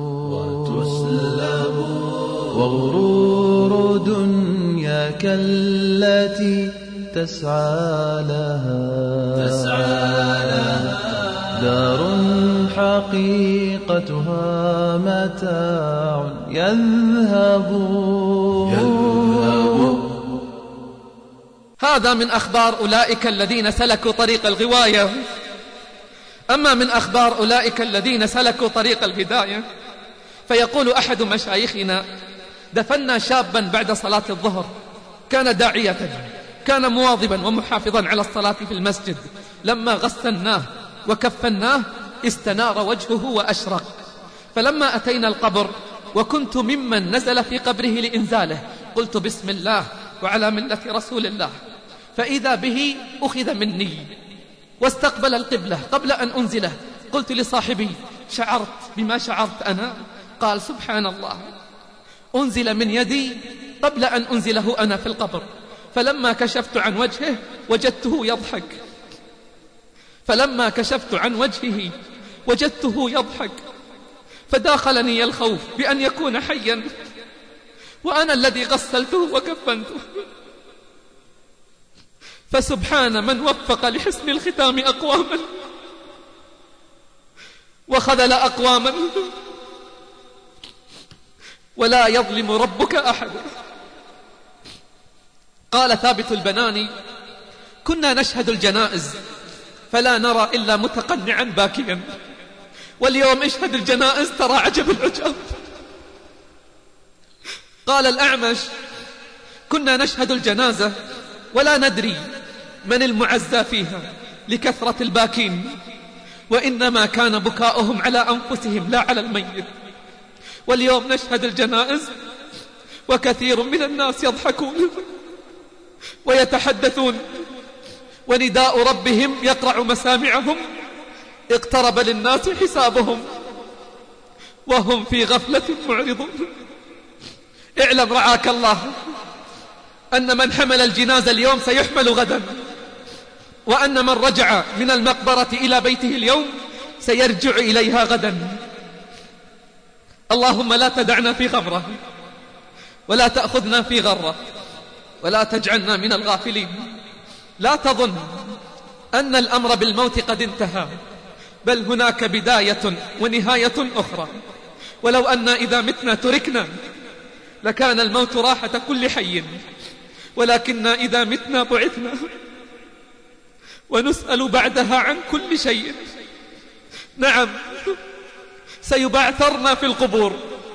وغرور دنياك التي تسعى لها دار حقيقتها متاع يذهب. هذا من أخبار أولئك الذين سلكوا طريق الغواية. أما من أخبار أولئك الذين سلكوا طريق الهداية فيقول أحد مشايخنا: دفنا شابا بعد صلاة الظهر، كان داعية، كان مواظبا ومحافظا على الصلاة في المسجد. لما غسلناه وكفناه استنار وجهه وأشرق. فلما أتينا القبر وكنت ممن نزل في قبره لإنزاله قلت: بسم الله وعلى ملة رسول الله. فإذا به أخذ مني واستقبل القبلة قبل أن أنزله. قلت لصاحبي: شعرت بما شعرت أنا؟ قال: سبحان الله، أنزل من يدي قبل أن أنزله أنا في القبر. فلما كشفت عن وجهه وجدته يضحك، فلما كشفت عن وجهه وجدته يضحك، فداخلني الخوف بأن يكون حيا وأنا الذي غسلته وكفنته. فسبحان من وفق لحسن الختام أقواما وخذل أقواما، ولا يظلم ربك أحدا. قال ثابت البناني: كنا نشهد الجنائز فلا نرى إلا متقنعا باكيا. واليوم اشهد الجنائز ترى عجب العجاب. قال الأعمش: كنا نشهد الجنازة ولا ندري من المعزى فيها لكثرة الباكين، وإنما كان بكاؤهم على أنفسهم لا على الميت. واليوم نشهد الجنائز وكثير من الناس يضحكون ويتحدثون، ونداء ربهم يقرع مسامعهم. اقترب للناس حسابهم وهم في غفلة معرضون. اعلم رعاك الله أن من حمل الجنازة اليوم سيحمل غدا، وأن من رجع من المقبرة إلى بيته اليوم سيرجع إليها غدا. اللهم لا تدعنا في غمرة، ولا تأخذنا في غرة، ولا تجعلنا من الغافلين. لا تظن أن الأمر بالموت قد انتهى، بل هناك بداية ونهاية أخرى. ولو أن إذا متنا تركنا لكان الموت راحة كل حي، ولكننا إذا متنا بعثنا ونسأل بعدها عن كل شيء. نعم، سيبعثرنا في القبور،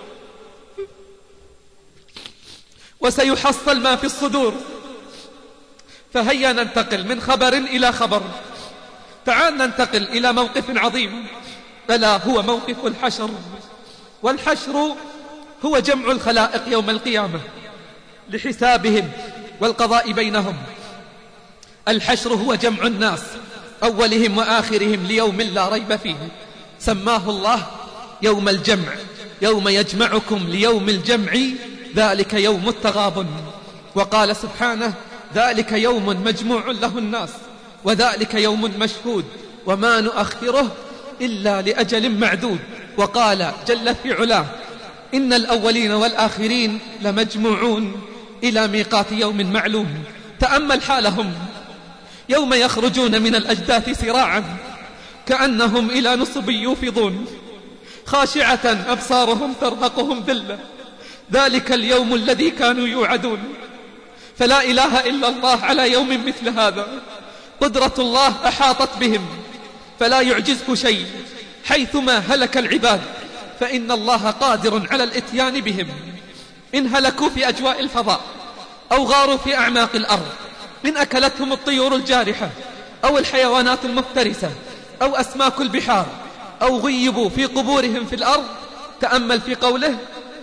وسيحصل ما في الصدور. فهيا ننتقل من خبر إلى خبر. تعال ننتقل إلى موقف عظيم، ألا هو موقف الحشر. والحشر هو جمع الخلائق يوم القيامة لحسابهم والقضاء بينهم. الحشر هو جمع الناس أولهم وآخرهم ليوم لا ريب فيه، سماه الله يوم الجمع، يوم يجمعكم ليوم الجمع ذلك يوم التغابن. وقال سبحانه: ذلك يوم مجموع له الناس، وذلك يوم مشهود، وما نؤخره إلا لأجل معدود. وقال جل في علاه: إن الأولين والآخرين لمجموعون إلى ميقات يوم معلوم. تأمل حالهم يوم يخرجون من الأجداث سراعا كأنهم إلى نصب يوفضون، خاشعة أبصارهم ترهقهم ذلة. ذلك اليوم الذي كانوا يوعدون. فلا إله إلا الله على يوم مثل هذا. قدرة الله أحاطت بهم فلا يعجزه شيء. حيثما هلك العباد فإن الله قادر على الإتيان بهم. إن هلكوا في أجواء الفضاء، أو غاروا في أعماق الأرض، إن أكلتهم الطيور الجارحة، أو الحيوانات المفترسة، أو أسماك البحار، أو غيبوا في قبورهم في الأرض. تأمل في قوله: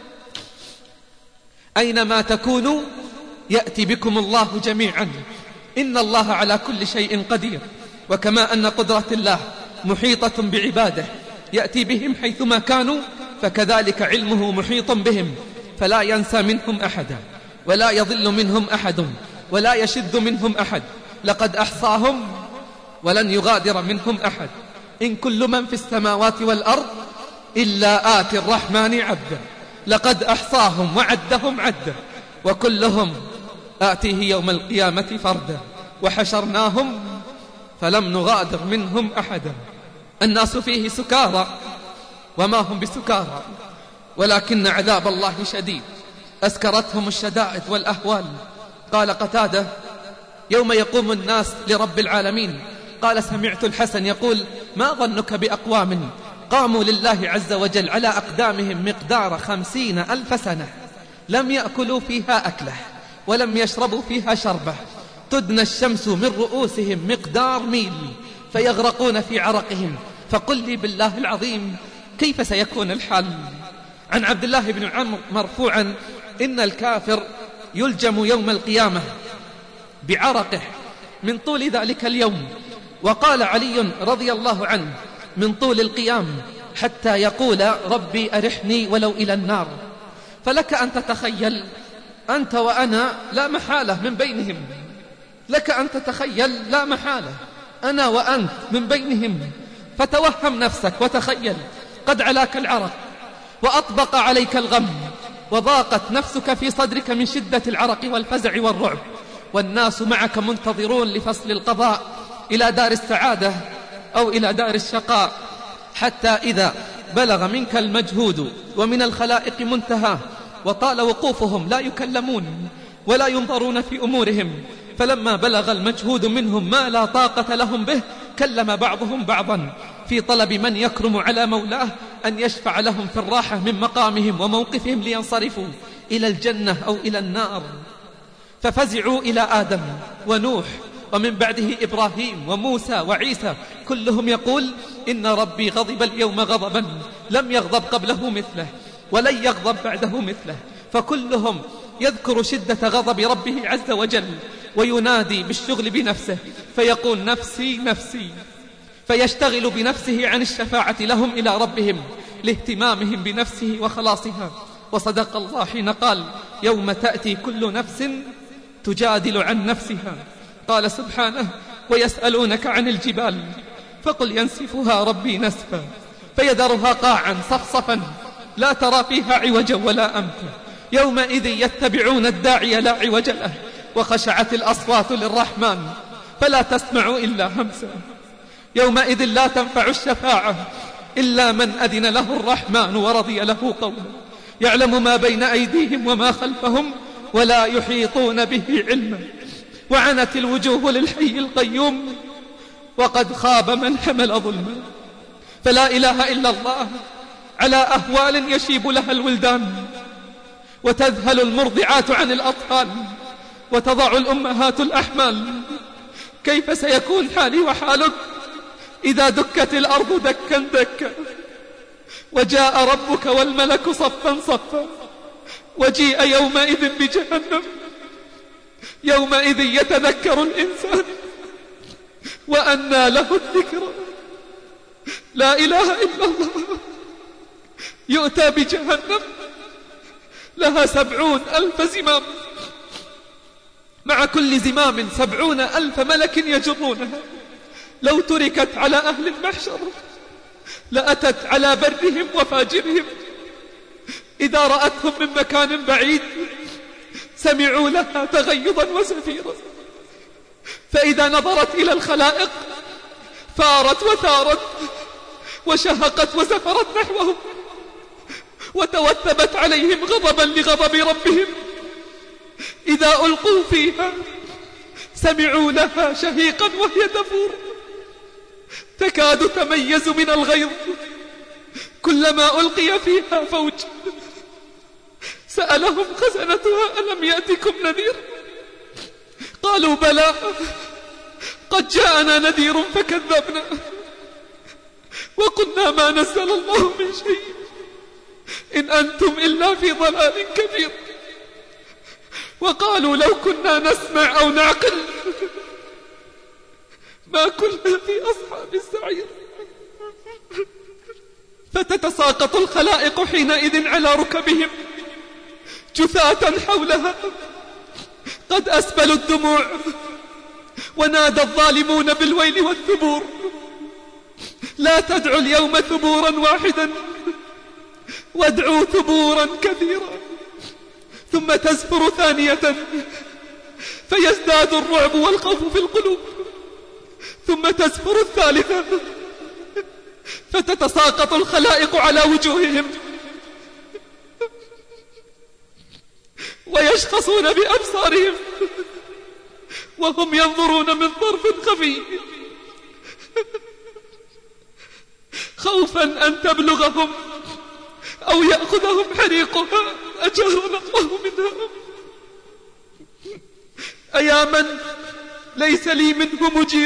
أينما تكونوا يأتي بكم الله جميعا إن الله على كل شيء قدير. وكما أن قدرة الله محيطة بعباده يأتي بهم حيثما كانوا، فكذلك علمه محيط بهم فلا ينسى منهم أحدا، ولا يضل منهم أحد، ولا يشذ منهم أحد. لقد أحصاهم ولن يغادر منهم أحد. إن كل من في السماوات والأرض إلا آتي الرحمن عبدا. لقد أحصاهم وعدهم عدا، وكلهم آتيه يوم القيامة فردا. وحشرناهم فلم نغادر منهم أحدا. الناس فيه سكارى وما هم بسكارى، ولكن عذاب الله شديد، أسكرتهم الشدائد والأهوال. قال قتادة: يوم يقوم الناس لرب العالمين، قال: سمعت الحسن يقول: ما ظنك بأقوام قاموا لله عز وجل على أقدامهم مقدار 50,000 سنة، لم يأكلوا فيها أكله ولم يشربوا فيها شربة، تدنى الشمس من رؤوسهم مقدار ميل، فيغرقون في عرقهم. فقل لي بالله العظيم كيف سيكون الحال؟ عن عبد الله بن عمرو مرفوعا: إن الكافر يلجم يوم القيامة بعرقه من طول ذلك اليوم. وقال علي رضي الله عنه: من طول القيام حتى يقول: ربي أرحني ولو إلى النار. فلك أن تتخيل أنت وأنا لا محالة من بينهم، لك أن تتخيل لا محالة أنا وأنت من بينهم. فتوهم نفسك وتخيل قد علاك العرق وأطبق عليك الغم، وضاقت نفسك في صدرك من شدة العرق والفزع والرعب، والناس معك منتظرون لفصل القضاء إلى دار السعادة أو إلى دار الشقاء. حتى إذا بلغ منك المجهود ومن الخلائق منتهى، وطال وقوفهم لا يكلمون ولا ينظرون في أمورهم، فلما بلغ المجهود منهم ما لا طاقة لهم به كلم بعضهم بعضا في طلب من يكرم على مولاه أن يشفع لهم في الراحة من مقامهم وموقفهم لينصرفوا إلى الجنة أو إلى النار. ففزعوا إلى آدم ونوح ومن بعده إبراهيم وموسى وعيسى، كلهم يقول إن ربي غضب اليوم غضبا لم يغضب قبله مثله ولن يغضب بعده مثله. فكلهم يذكر شدة غضب ربه عز وجل وينادي بالشغل بنفسه فيقول نفسي نفسي، فيشتغل بنفسه عن الشفاعة لهم إلى ربهم لاهتمامهم بنفسه وخلاصها. وصدق الله حين قال يوم تأتي كل نفس تجادل عن نفسها. قال سبحانه ويسألونك عن الجبال فقل ينسفها ربي نسفا فيذرها قاعا صفصفا لا ترى فيها عوجا ولا أمتا يومئذ يتبعون الداعي لا عوج له وخشعت الأصوات للرحمن فلا تسمع إلا همسا يومئذ لا تنفع الشفاعة إلا من أذن له الرحمن ورضي له قولا يعلم ما بين أيديهم وما خلفهم ولا يحيطون به علما وعنت الوجوه للحي القيوم وقد خاب من حمل ظلما. فلا إله إلا الله على أهوال يشيب لها الولدان وتذهل المرضعات عن الأطفال وتضع الأمهات الأحمال. كيف سيكون حالي وحالك إذا دكت الأرض دكا دكا وجاء ربك والملك صفا صفا وجيء يومئذ بجهنم يومئذ يتذكر الإنسان وأنى له الذكرى. لا إله إلا الله. يؤتى بجهنم لها 70,000 زمام مع كل زمام 70,000 ملك يجرونها. لو تركت على أهل المحشر لأتت على برهم وفاجرهم إذا رأتهم من مكان بعيد سمعوا لها تغيظا وزفيرا فإذا نظرت إلى الخلائق ثارت وثارت وشهقت وزفرت نحوهم وتوثبت عليهم غضبا لغضب ربهم. إذا ألقوا فيها سمعوا لها شهيقا وهي تفور تكاد تميز من الغيظ كلما ألقي فيها فوج سألهم خزنتها ألم يأتكم نذير قالوا بلى قد جاءنا نذير فكذبنا وقلنا ما نزل الله من شيء إن أنتم إلا في ضلال كبير. وقالوا لو كنا نسمع أو نعقل ما كنا في أصحاب السعير. فتتساقط الخلائق حينئذ على ركبهم جثاة حولها قد أسبلوا الدموع ونادى الظالمون بالويل والثبور لا تدعوا اليوم ثبورا واحدا وادعوا ثبورا كثيرا. ثم تزفر ثانية فيزداد الرعب والخوف في القلوب ثم تزفر الثالثة فتتساقط الخلائق على وجوههم ويشخصون بأبصارهم وهم ينظرون من طرف خفي خوفا أن تبلغهم أو يأخذهم حريقها أجارنا الله منها. أيا من ليس لي منه مجير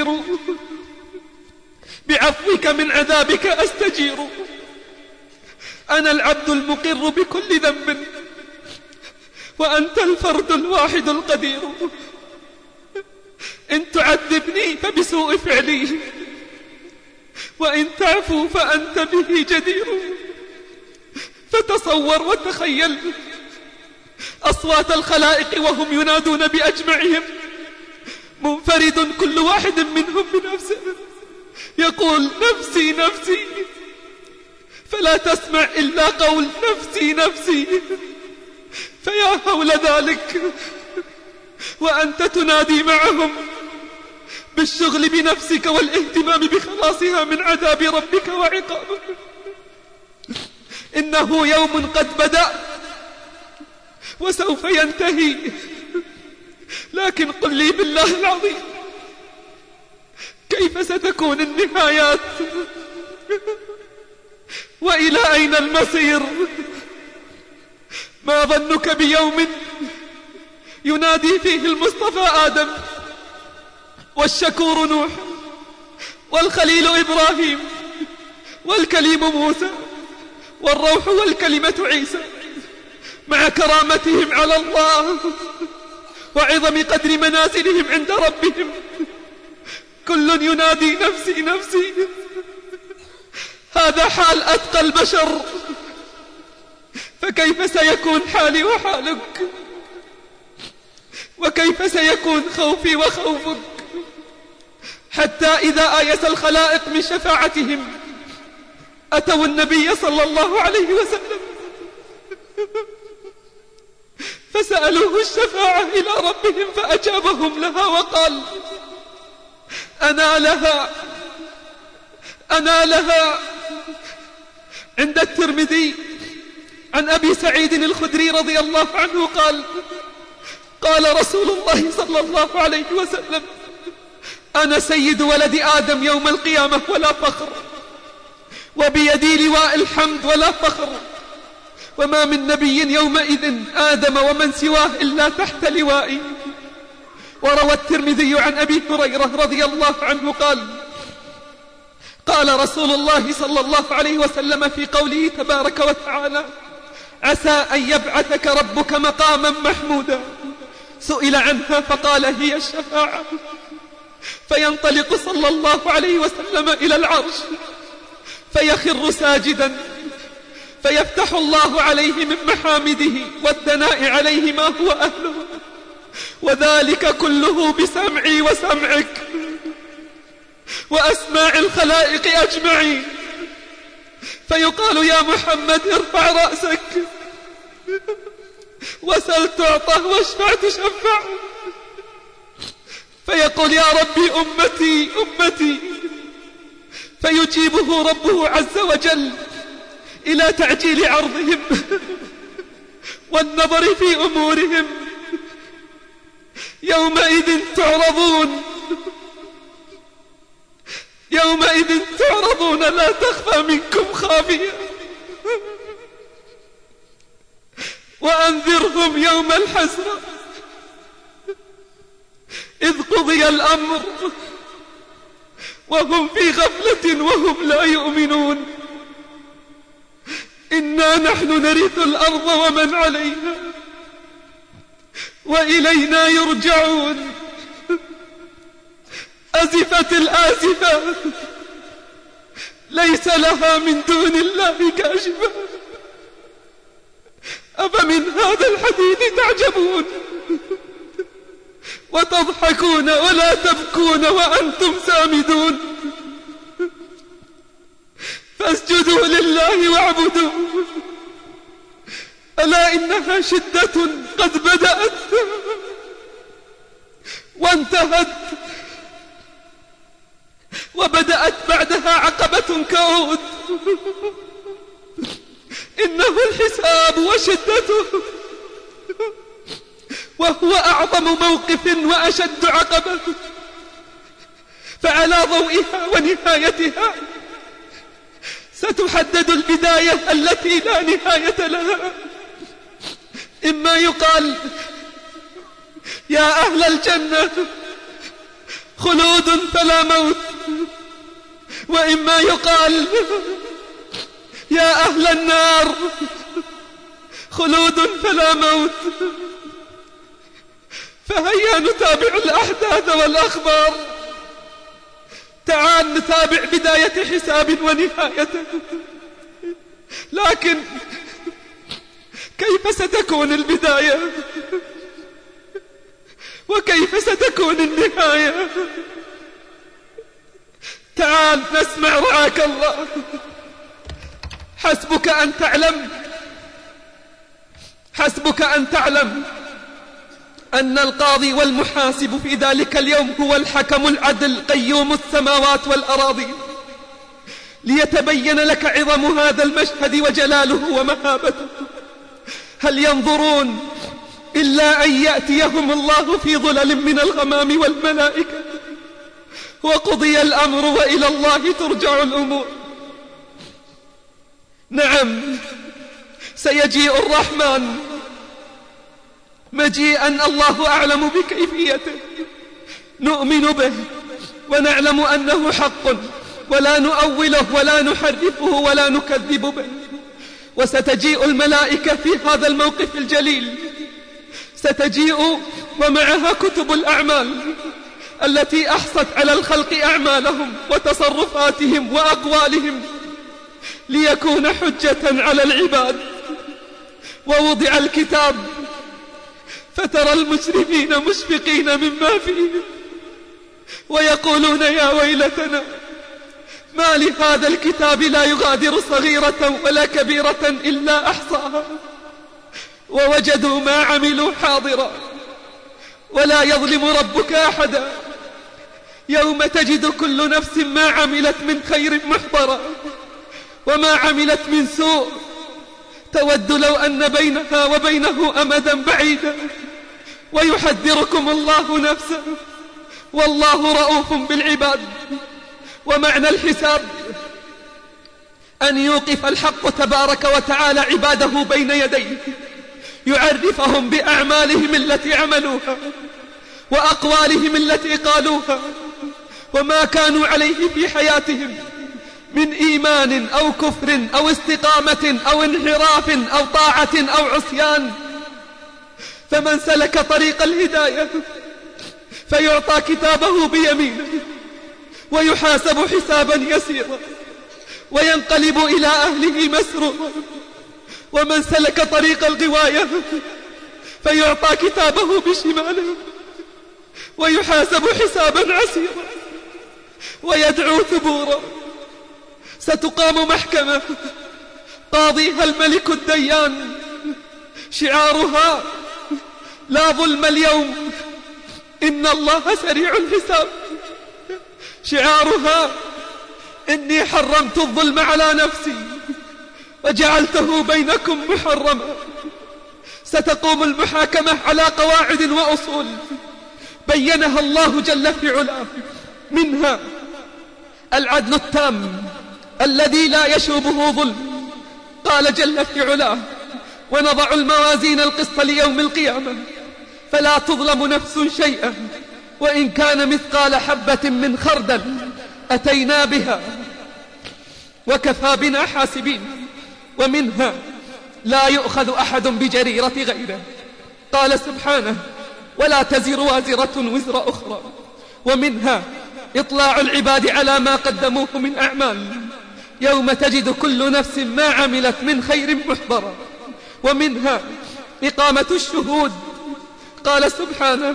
بعفوك من عذابك أستجير. أنا العبد المقر بكل ذنب وأنت الفرد الواحد القدير. إن تعذبني فبسوء فعلي وإن تعفو فأنت به جدير. فتصور وتخيل أصوات الخلائق وهم ينادون بأجمعهم منفرد كل واحد منهم بنفسه يقول نفسي نفسي فلا تسمع إلا قول نفسي نفسي. فيا هول ذلك وأنت تنادي معهم بالشغل بنفسك والاهتمام بخلاصها من عذاب ربك وعقابه. إنه يوم قد بدأ وسوف ينتهي لكن قل لي بالله العظيم، كيف ستكون النهايات؟ وإلى أين المصير؟ ما ظنك بيوم ينادي فيه المصطفى آدم، والشكور نوح، والخليل إبراهيم، والكليم موسى، والروح والكلمة عيسى، مع كرامتهم على الله وعظم قدر منازلهم عند ربهم، كل ينادي نفسي نفسي. هذا حال أتقى البشر، فكيف سيكون حالي وحالك؟ وكيف سيكون خوفي وخوفك؟ حتى إذا آيس الخلائق من شفاعتهم أتوا النبي صلى الله عليه وسلم فسألوه الشفاعة إلى ربهم، فأجابهم لها وقال: أنا لها. عند الترمذي عن أبي سعيد الخدري رضي الله عنه قال رسول الله صلى الله عليه وسلم: أنا سيد ولد آدم يوم القيامة ولا فخر، وبيدي لواء الحمد ولا فخر، وما من نبي يومئذ آدم ومن سواه إلا تحت لوائي. وروى الترمذي عن أبي هريرة رضي الله عنه قال رسول الله صلى الله عليه وسلم في قوله تبارك وتعالى: عسى أن يبعثك ربك مقاما محمودا. سئل عنها فقال: هي الشفاعة. فينطلق صلى الله عليه وسلم إلى العرش فيخر ساجدا، فيفتح الله عليه من محامده والثناء عليه ما هو أهله، وذلك كله بسمعي وسمعك وأسماع الخلائق أجمعين. فيقال: يا محمد ارفع رأسك وسل تعطى واشفع تشفع. فيقول: يا ربي أمتي أمتي. فيجيبه ربه عز وجل إلى تعجيل عرضهم والنظر في أمورهم. يومئذ تعرضون لا تخفى منكم خافية. وأنذرهم يوم الحسرة إذ قضي الأمر وهم في غفلة وهم لا يؤمنون. إنا نحن نرث الأرض ومن عليها وإلينا يرجعون. أزفت الآزفة ليس لها من دون الله كاشفة. أفمن هذا الحديث تعجبون وتضحكون ولا تبكون وأنتم سامدون. فاسجدوا لله واعبدوا، ألا إنها شدة قد بدأت وانتهت، وبدأت بعدها عقبة كعود. إنه الحساب وشدته، وهو أعظم موقف وأشد عقبة. فعلى ضوئها ونهايتها ستحدد البداية التي لا نهاية لها. إما يقال: يا أهل الجنة خلود فلا موت، وإما يقال: يا أهل النار خلود فلا موت. فهيا نتابع الأحداث والأخبار. تعال نتابع بداية حساب ونهايته. لكن كيف ستكون البداية؟ وكيف ستكون النهاية؟ تعال نسمع رعاك الله. حسبك أن تعلم أن القاضي والمحاسب في ذلك اليوم هو الحكم العدل قيوم السماوات والأراضي، ليتبين لك عظم هذا المشهد وجلاله ومهابته. هل ينظرون إلا أن يأتيهم الله في ظلل من الغمام والملائكة وقضي الأمر وإلى الله ترجع الأمور. نعم، سيجيء الرحمن مجيئا الله أعلم بكيفيته، نؤمن به ونعلم أنه حق ولا نؤوله ولا نحرفه ولا نكذب به. وستجيء الملائكة في هذا الموقف الجليل، ستجيء ومعها كتب الأعمال التي أحصت على الخلق أعمالهم وتصرفاتهم وأقوالهم ليكون حجة على العباد. ووضع الكتاب فترى المجرمين مشفقين مما فيه ويقولون يا ويلتنا ما لهذا الكتاب لا يغادر صغيرة ولا كبيرة إلا أحصاها ووجدوا ما عملوا حاضرا ولا يظلم ربك أحدا. يوم تجد كل نفس ما عملت من خير محضرا وما عملت من سوء تود لو أن بينها وبينه أمدا بعيدا ويحذركم الله نفسه والله رؤوف بالعباد. ومعنى الحساب أن يوقف الحق تبارك وتعالى عباده بين يديه، يعرفهم بأعمالهم التي عملوها وأقوالهم التي قالوها وما كانوا عليه في حياتهم من إيمان أو كفر أو استقامة أو انحراف أو طاعة أو عصيان. فمن سلك طريق الهداية فيعطى كتابه بيمينه ويحاسب حسابا يسيرا وينقلب إلى أهله مسرورا. ومن سلك طريق الغواية فيعطى كتابه بشماله ويحاسب حسابا عسيرا ويدعو ثبورا. ستقام محكمة قاضيها الملك الديان، شعارها لا ظلم اليوم إن الله سريع الحساب، شعارها إني حرمت الظلم على نفسي وجعلته بينكم محرما. ستقوم المحاكمة على قواعد وأصول بينها الله جل في علاه، منها العدل التام الذي لا يشوبه ظلم. قال جل في علاه ونضع الموازين القسط ليوم القيامة فلا تظلم نفس شيئا وإن كان مثقال حبة من خردل أتينا بها وكفى بنا حاسبين. ومنها لا يؤخذ أحد بجريرة غيره. قال سبحانه ولا تزر وازرة وزر أخرى. ومنها إطلاع العباد على ما قدموه من أعمال يوم تجد كل نفس ما عملت من خير محضرا. ومنها إقامة الشهود. قال سبحانه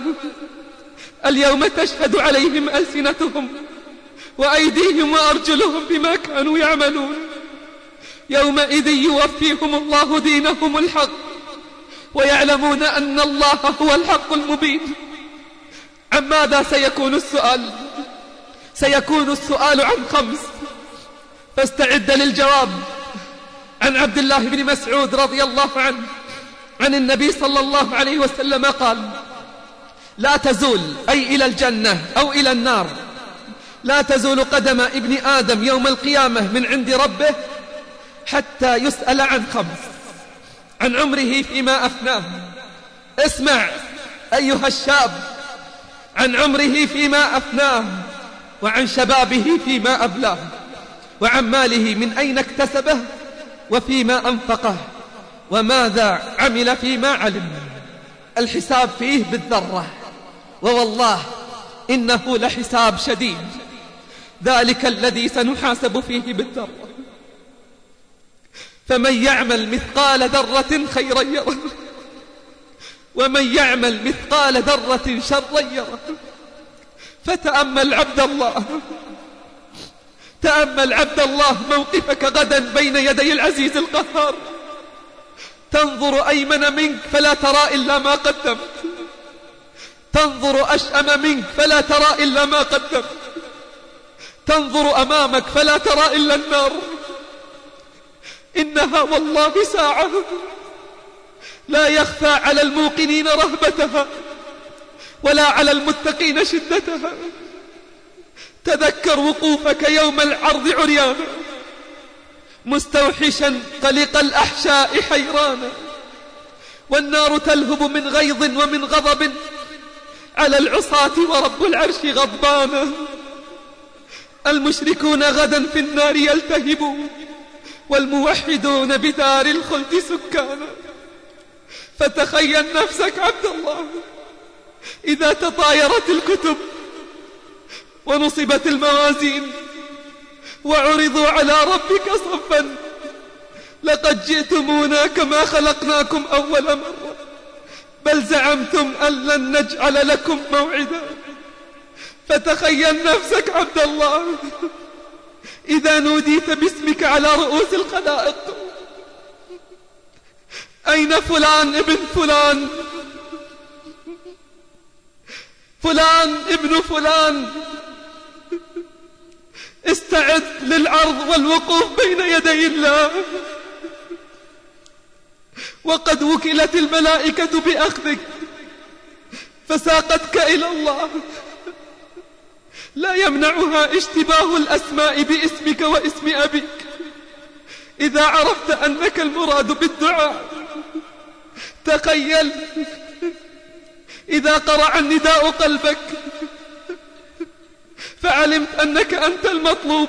اليوم تشهد عليهم ألسنتهم وأيديهم وأرجلهم بما كانوا يعملون يومئذ يوفيهم الله دينهم الحق ويعلمون أن الله هو الحق المبين. عن ماذا سيكون السؤال؟ سيكون السؤال عن 5، فاستعد للجواب. عن عبد الله بن مسعود رضي الله عنه عن النبي صلى الله عليه وسلم قال لا تزول، أي إلى الجنة أو إلى النار، لا تزول قدم ابن آدم يوم القيامة من عند ربه حتى يسأل عن 5: عن عمره فيما أفناه. اسمع أيها الشاب، عن عمره فيما أفناه، وعن شبابه فيما أبلاه، وعن ماله من أين اكتسبه وفيما أنفقه، وماذا عمل فيما علم. الحساب فيه بالذرة، ووالله إنه لحساب شديد، ذلك الذي سنحاسب فيه بالذرة. فمن يعمل مثقال ذرة خيرا يره ومن يعمل مثقال ذرة شرا يره. فتأمل عبد الله، تأمل عبد الله موقفك غدا بين يدي العزيز القهار. تنظر أيمن منك فلا ترى إلا ما قدمت، تنظر أشأم منك فلا ترى إلا ما قدمت، تنظر أمامك فلا ترى إلا النار. إنها والله ساعة لا يخفى على الموقنين رهبتها ولا على المتقين شدتها. تذكر وقوفك يوم العرض عريانا مستوحشا قلق الأحشاء حيرانا، والنار تلهب من غيظ ومن غضب على العصاة ورب العرش غضبانا. المشركون غدا في النار يلتهبون والموحدون بدار الخلد سكانا. فتخيل نفسك عبد الله إذا تطايرت الكتب ونصبت الموازين وعرضوا على ربك صفا، لقد جئتمونا كما خلقناكم أول مرة، بل زعمتم أن لن نجعل لكم موعدا. فتخيل نفسك عبد الله إذا نوديت باسمك على رؤوس الخلائق: أين فلان ابن فلان، فلان ابن فلان؟ استعد للعرض والوقوف بين يدي الله، وقد وكلت الملائكة بأخذك فساقتك إلى الله. لا يمنعها اشتباه الأسماء باسمك واسم أبيك إذا عرفت أنك المراد بالدعاء. تخيل إذا قرع النداء قلبك فعلمت أنك أنت المطلوب،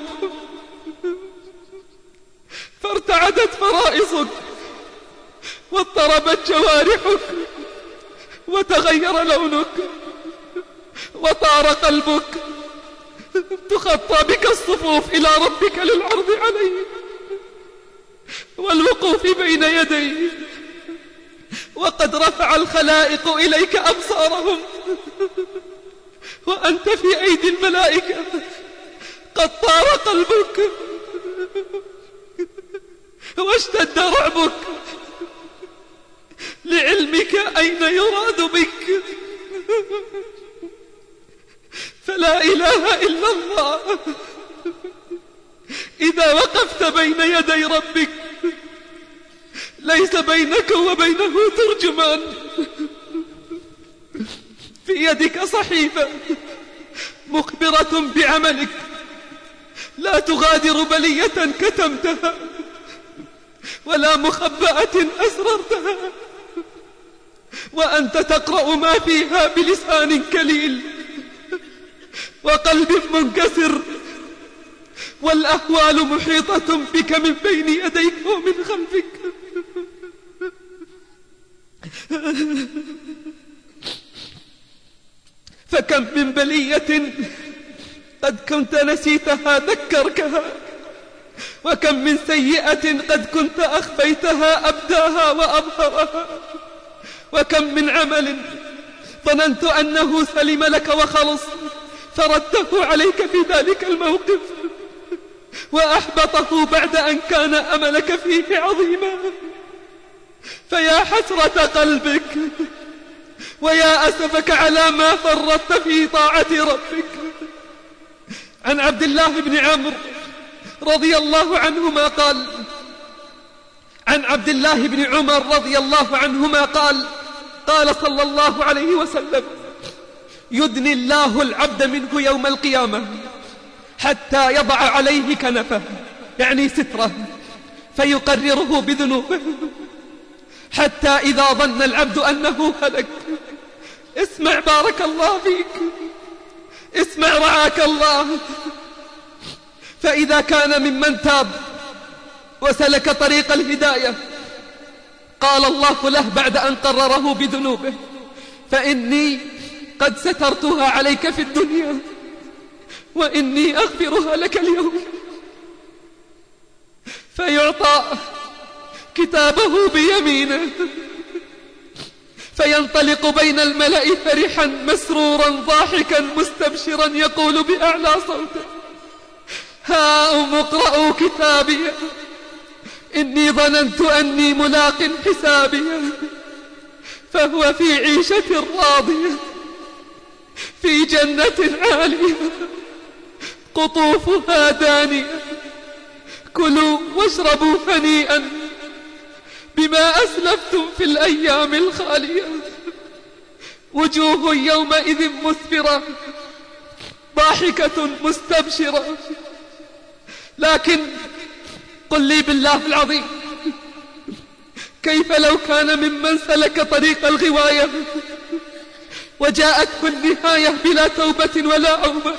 فارتعدت فرائصك واضطربت جوارحك وتغير لونك وطار قلبك. تخطى بك الصفوف إلى ربك للعرض عليه والوقوف بين يديه، وقد رفع الخلائق إليك أبصارهم وأنت في أيدي الملائكة. قد طار قلبك واشتد رعبك لعلمك أين يراد بك. فلا إله إلا الله إذا وقفت بين يدي ربك ليس بينك وبينه ترجمان. في يدك صحيفة مخبرة بعملك لا تغادر بلية كتمتها ولا مخبأة أسررتها، وأنت تقرأ ما فيها بلسان كليل وقلب منكسر، والأهوال محيطة بك من بين يديك ومن خلفك. فكم من بلية قد كنت نسيتها ذكركها، وكم من سيئة قد كنت أخفيتها أبداها وأظهرها، وكم من عمل ظننت أنه سلم لك وخلص فردته عليك في ذلك الموقف وأحبطه بعد أن كان أملك فيه عظيما. فيا حسرة قلبك ويا أسفك على ما فرطت في طاعة ربك. عن عبد الله بن عمرو رضي الله عنهما قال: عن عبد الله بن عمر رضي الله عنهما قال: قال صلى الله عليه وسلم: يدني الله العبد منه يوم القيامة حتى يضع عليه كنفه، يعني ستره، فيقرره بذنوبه، حتى إذا ظن العبد أنه هلك. اسمع بارك الله فيك، اسمع رعاك الله. فإذا كان ممن تاب وسلك طريق الهداية قال الله له بعد أن قرره بذنوبه: فإني قد سترتها عليك في الدنيا وإني أغفرها لك اليوم. فيعطى كتابه بيمينه فينطلق بين الملأ فرحا مسرورا ضاحكا مستبشرا يقول بأعلى صوته: هاؤم اقرءوا كتابي إني ظننت أني ملاق حسابي. فهو في عيشة راضية في جنة عالية قطوفها دانية، كلوا واشربوا هنيئا بما أسلفتم في الآخرة الأيام الخالية. وجوه يومئذ مسفرة ضاحكة مستبشرة. لكن قل لي بالله العظيم، كيف لو كان ممن سلك طريق الغواية وجاءته النهاية بلا توبة ولا أوبة،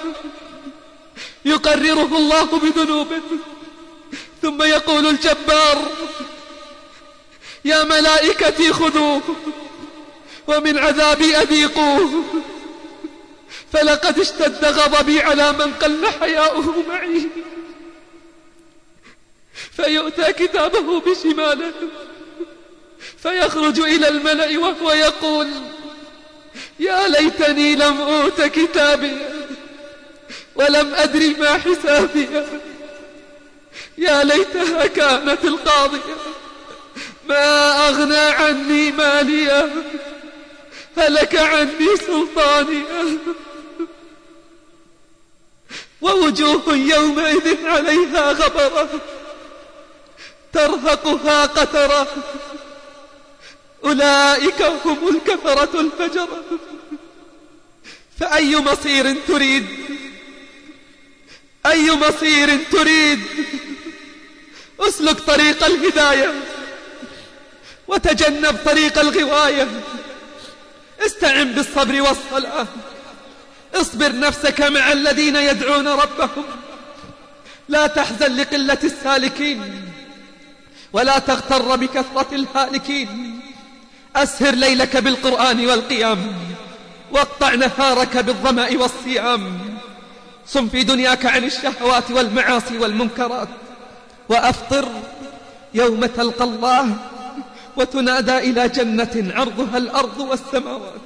يقرره الله بذنوبه، ثم يقول الجبار: يا ملائكتي خذوه ومن عذابي أذيقوه، فلقد اشتد غضبي على من قل حياؤه معي. فيؤتى كتابه بشماله فيخرج إلى الملأ وهو يقول: يا ليتني لم أوت كتابي ولم أدري ما حسابي، يا ليتها كانت القاضية، ما أغنى عني مالية، هلك عني سلطانية. ووجوه يومئذ عليها غبرة ترهقها قترة، أولئك هم الكفرة الفجرة. فأي مصير تريد؟ أي مصير تريد؟ اسلك طريق الهداية وتجنب طريق الغواية. استعن بالصبر والصلاة، اصبر نفسك مع الذين يدعون ربهم، لا تحزن لقلة السالكين ولا تغتر بكثرة الهالكين. أسهر ليلك بالقرآن والقيام، واقطع نهارك بالظمأ والصيام. صم في دنياك عن الشهوات والمعاصي والمنكرات، وأفطر يوم تلقى الله وتنادى إلى جنة عرضها الأرض والسماوات.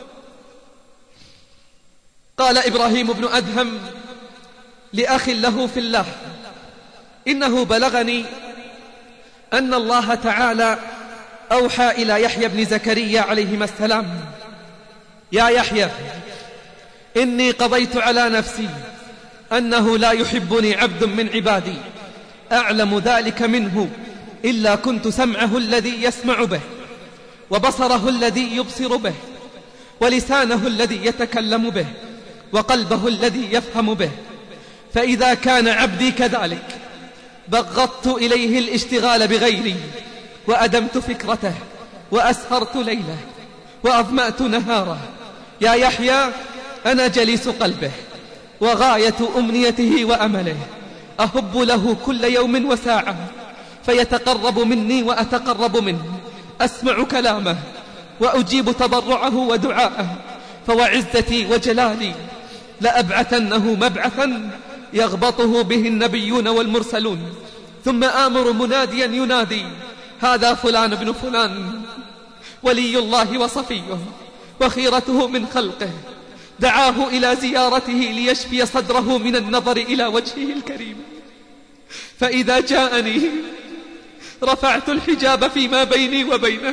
قال إبراهيم بن أدهم لأخ له في الله: إنه بلغني أن الله تعالى أوحى إلى يحيى بن زكريا عليهما السلام: يا يحيى، إني قضيت على نفسي أنه لا يحبني عبد من عبادي أعلم ذلك منه إلا كنت سمعه الذي يسمع به، وبصره الذي يبصر به، ولسانه الذي يتكلم به، وقلبه الذي يفهم به. فإذا كان عبدي كذلك بغضت إليه الاشتغال بغيري، وأدمت فكرته، وأسهرت ليله، وأظمأت نهاره. يا يحيى، أنا جليس قلبه وغاية أمنيته وأمله، أهب له كل يوم وساعة، فيتقرب مني وأتقرب منه، أسمع كلامه وأجيب تضرعه ودعاءه. فوعزتي وجلالي لأبعثنه مبعثا يغبطه به النبيون والمرسلون، ثم آمر مناديا ينادي: هذا فلان بن فلان، ولي الله وصفيه وخيرته من خلقه، دعاه إلى زيارته ليشفي صدره من النظر إلى وجهه الكريم. فإذا جاءني رفعت الحجاب فيما بيني وبينه،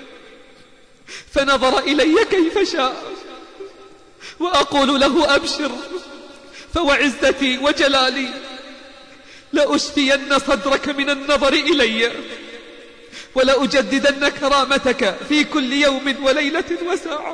فنظر إلي كيف شاء، وأقول له: أبشر، فوعزتي وجلالي لأشفين صدرك من النظر إلي، ولأجددن كرامتك في كل يوم وليلة وساعة.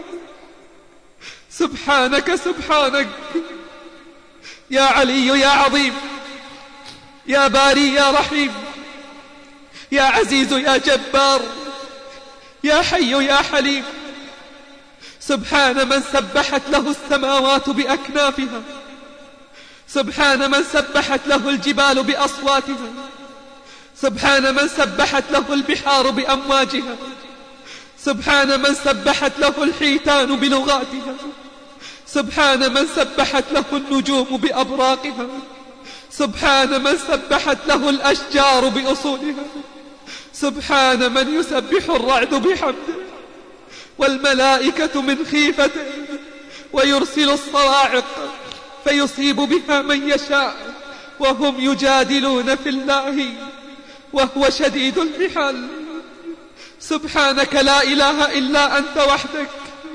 سبحانك سبحانك يا علي يا عظيم، يا باري يا رحيم، يا عزيز يا جبار، يا حي يا حليم. سبحان من سبحت له السماوات بأكنافها، سبحان من سبحت له الجبال بأصواتها، سبحان من سبحت له البحار بأمواجها، سبحان من سبحت له الحيتان بلغاتها، سبحان من سبحت له النجوم بأبراقها، سبحان من سبحت له الأشجار بأصولها، سبحان من يسبح الرعد بحمده والملائكة من خيفته، ويرسل الصواعق فيصيب بها من يشاء، وهم يجادلون في الله وهو شديد المحال. سبحانك لا إله إلا أنت وحدك.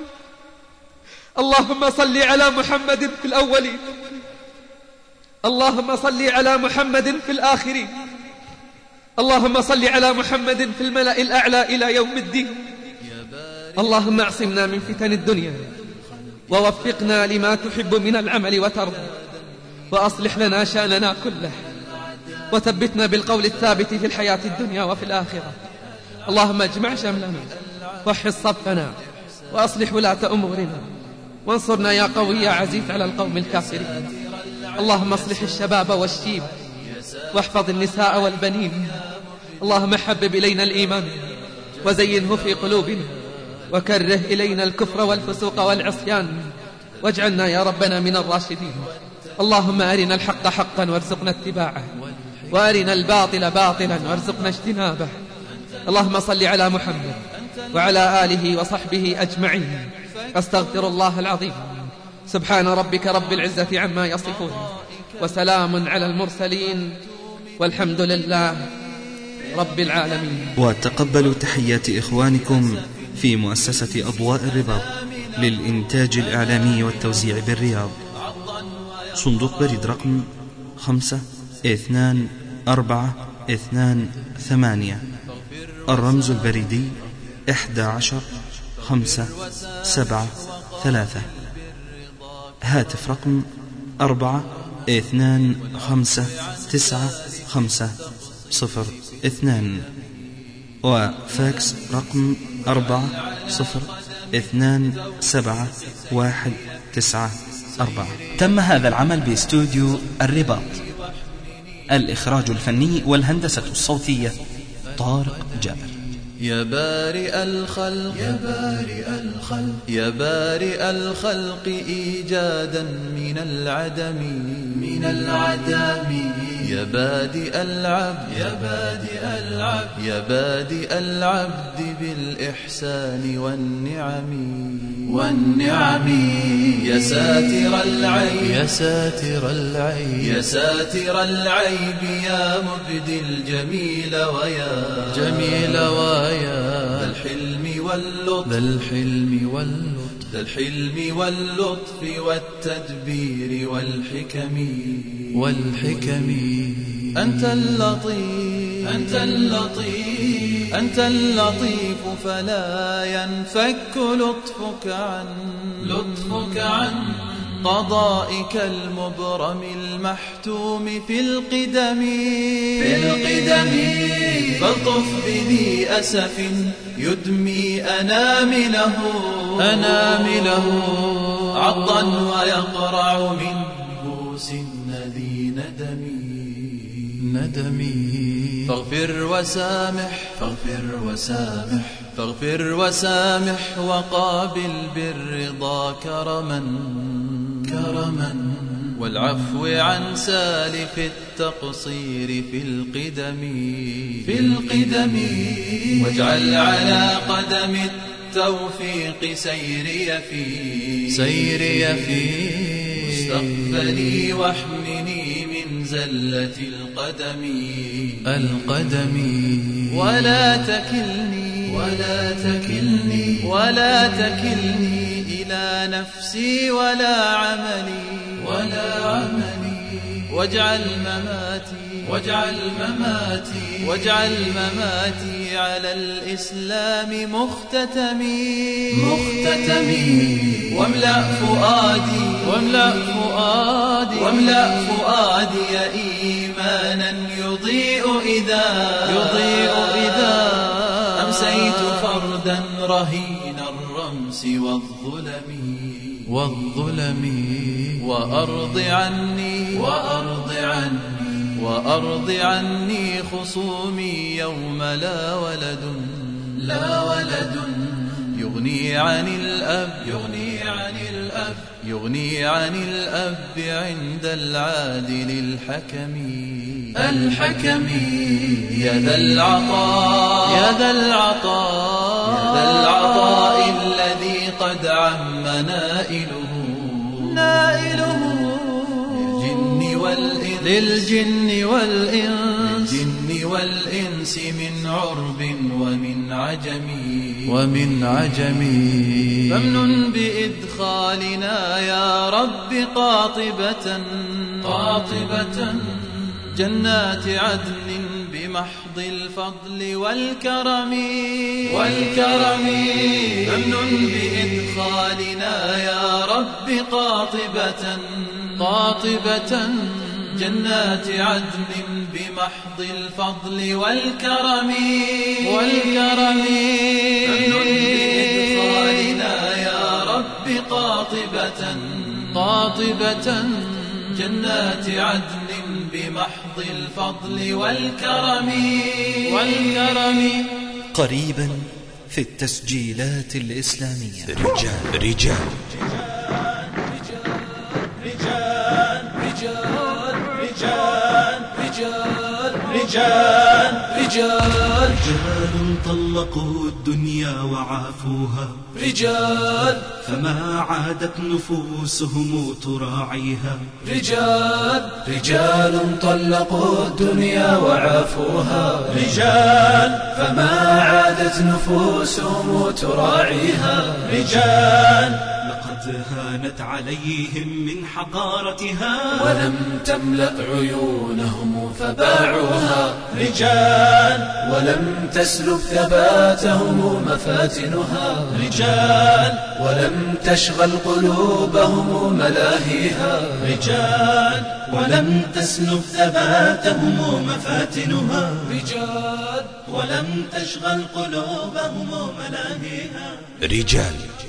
اللهم صل على محمد في الأولين، اللهم صل على محمد في الآخرين، اللهم صل على محمد في الملأ الأعلى إلى يوم الدين. اللهم اعصمنا من فتن الدنيا ووفقنا لما تحب من العمل وترضى، وأصلح لنا شأننا كله، وثبتنا بالقول الثابت في الحياة الدنيا وفي الآخرة. اللهم اجمع شملنا وحص صفنا وأصلح ولاة أمورنا، وانصرنا يا قوي يا عزيز على القوم الكافرين. اللهم اصلح الشباب والشيب، واحفظ النساء والبنين. اللهم حبب إلينا الإيمان وزينه في قلوبنا، وكره إلينا الكفر والفسوق والعصيان، واجعلنا يا ربنا من الراشدين. اللهم أرنا الحق حقا وارزقنا اتباعه، وأرنا الباطل باطلا وارزقنا اجتنابه. اللهم صل على محمد وعلى آله وصحبه أجمعين. أستغفر الله العظيم. سبحان ربك رب العزة عما يصفون، وسلام على المرسلين، والحمد لله رب العالمين. وتقبلوا تحيات إخوانكم في مؤسسة أضواء الرباط للإنتاج الإعلامي والتوزيع بالرياض. صندوق بريد رقم 52428. الرمز البريدي 11573. هاتف رقم 42595002. وفاكس رقم 40271194. تم هذا العمل باستوديو الرباط. الإخراج الفني والهندسة الصوتية طارق جابر. يا بارئ الخلق يا بارئ الخلق يا بارئ الخلق إيجادا من العدم من العدم يا بادئ العبد يا بادئ العبد يا بادئ العبد بالإحسان والنعم والنعم يا ساتر العيب يا ساتر العيب يا ساتر العيب يا مبدي الجميل ويا جميل ويا ذا الحلم واللطف ذا الحلم واللطف ذا الحلم واللطف والتدبير والحكم والحكم أنت اللطيف أنت اللطيف أنت اللطيف فلا ينفك لطفك عن قضائك المبرم المحتوم في القدم فالطف بذي أسف يدمي أنامله عضا ويقرع من بوس ذي ندمي فاغفر وسامح وقابل بالرضا كرما والعفو عن سالف التقصير في القدم واجعل على قدم التوفيق سيري في مستقبلي واحمني من زلة القدم ولا تكلني إلى نفسي ولا عملي واجعل مماتي على الإسلام مختتمي واملأ فؤادي إيمانا يضيء إذا أمسيت فردا رهين الرمس والظلم وأرض عني خصومي يوم لا ولد يغني عن الأب عند العادل الحكم يا ذا العطاء الذي قد عم نائله للجن والإنس من عرب ومن عجم فامنن بإدخالنا يا رب قاطبة جنات عدن بمحض الفضل والكرم فمن بإدخالنا يا رب قاطبة جنات عدن بمحض الفضل والكرم فمن بإدخالنا يا رب قاطبة جنات عدن بمحض الفضل والكرم قريبا في التسجيلات الإسلامية. رجال طلقوا الدنيا وعافوها، رجال فما عادت نفوسهم تراعيها. رجال طلقوا الدنيا وعافوها، رجال فما عادت نفوسهم تراعيها. رجال لقد هانت عليهم من حقارتها، ولم تملأ عيونهم فباعوها. رجال ولم تسلب ثباتهم مفاتنها. رجال ولم تشغل قلوبهم ملاهيها. رجال ولم تسلب ثباتهم مفاتنها. رجال ولم تشغل قلوبهم ملاهيها. رجال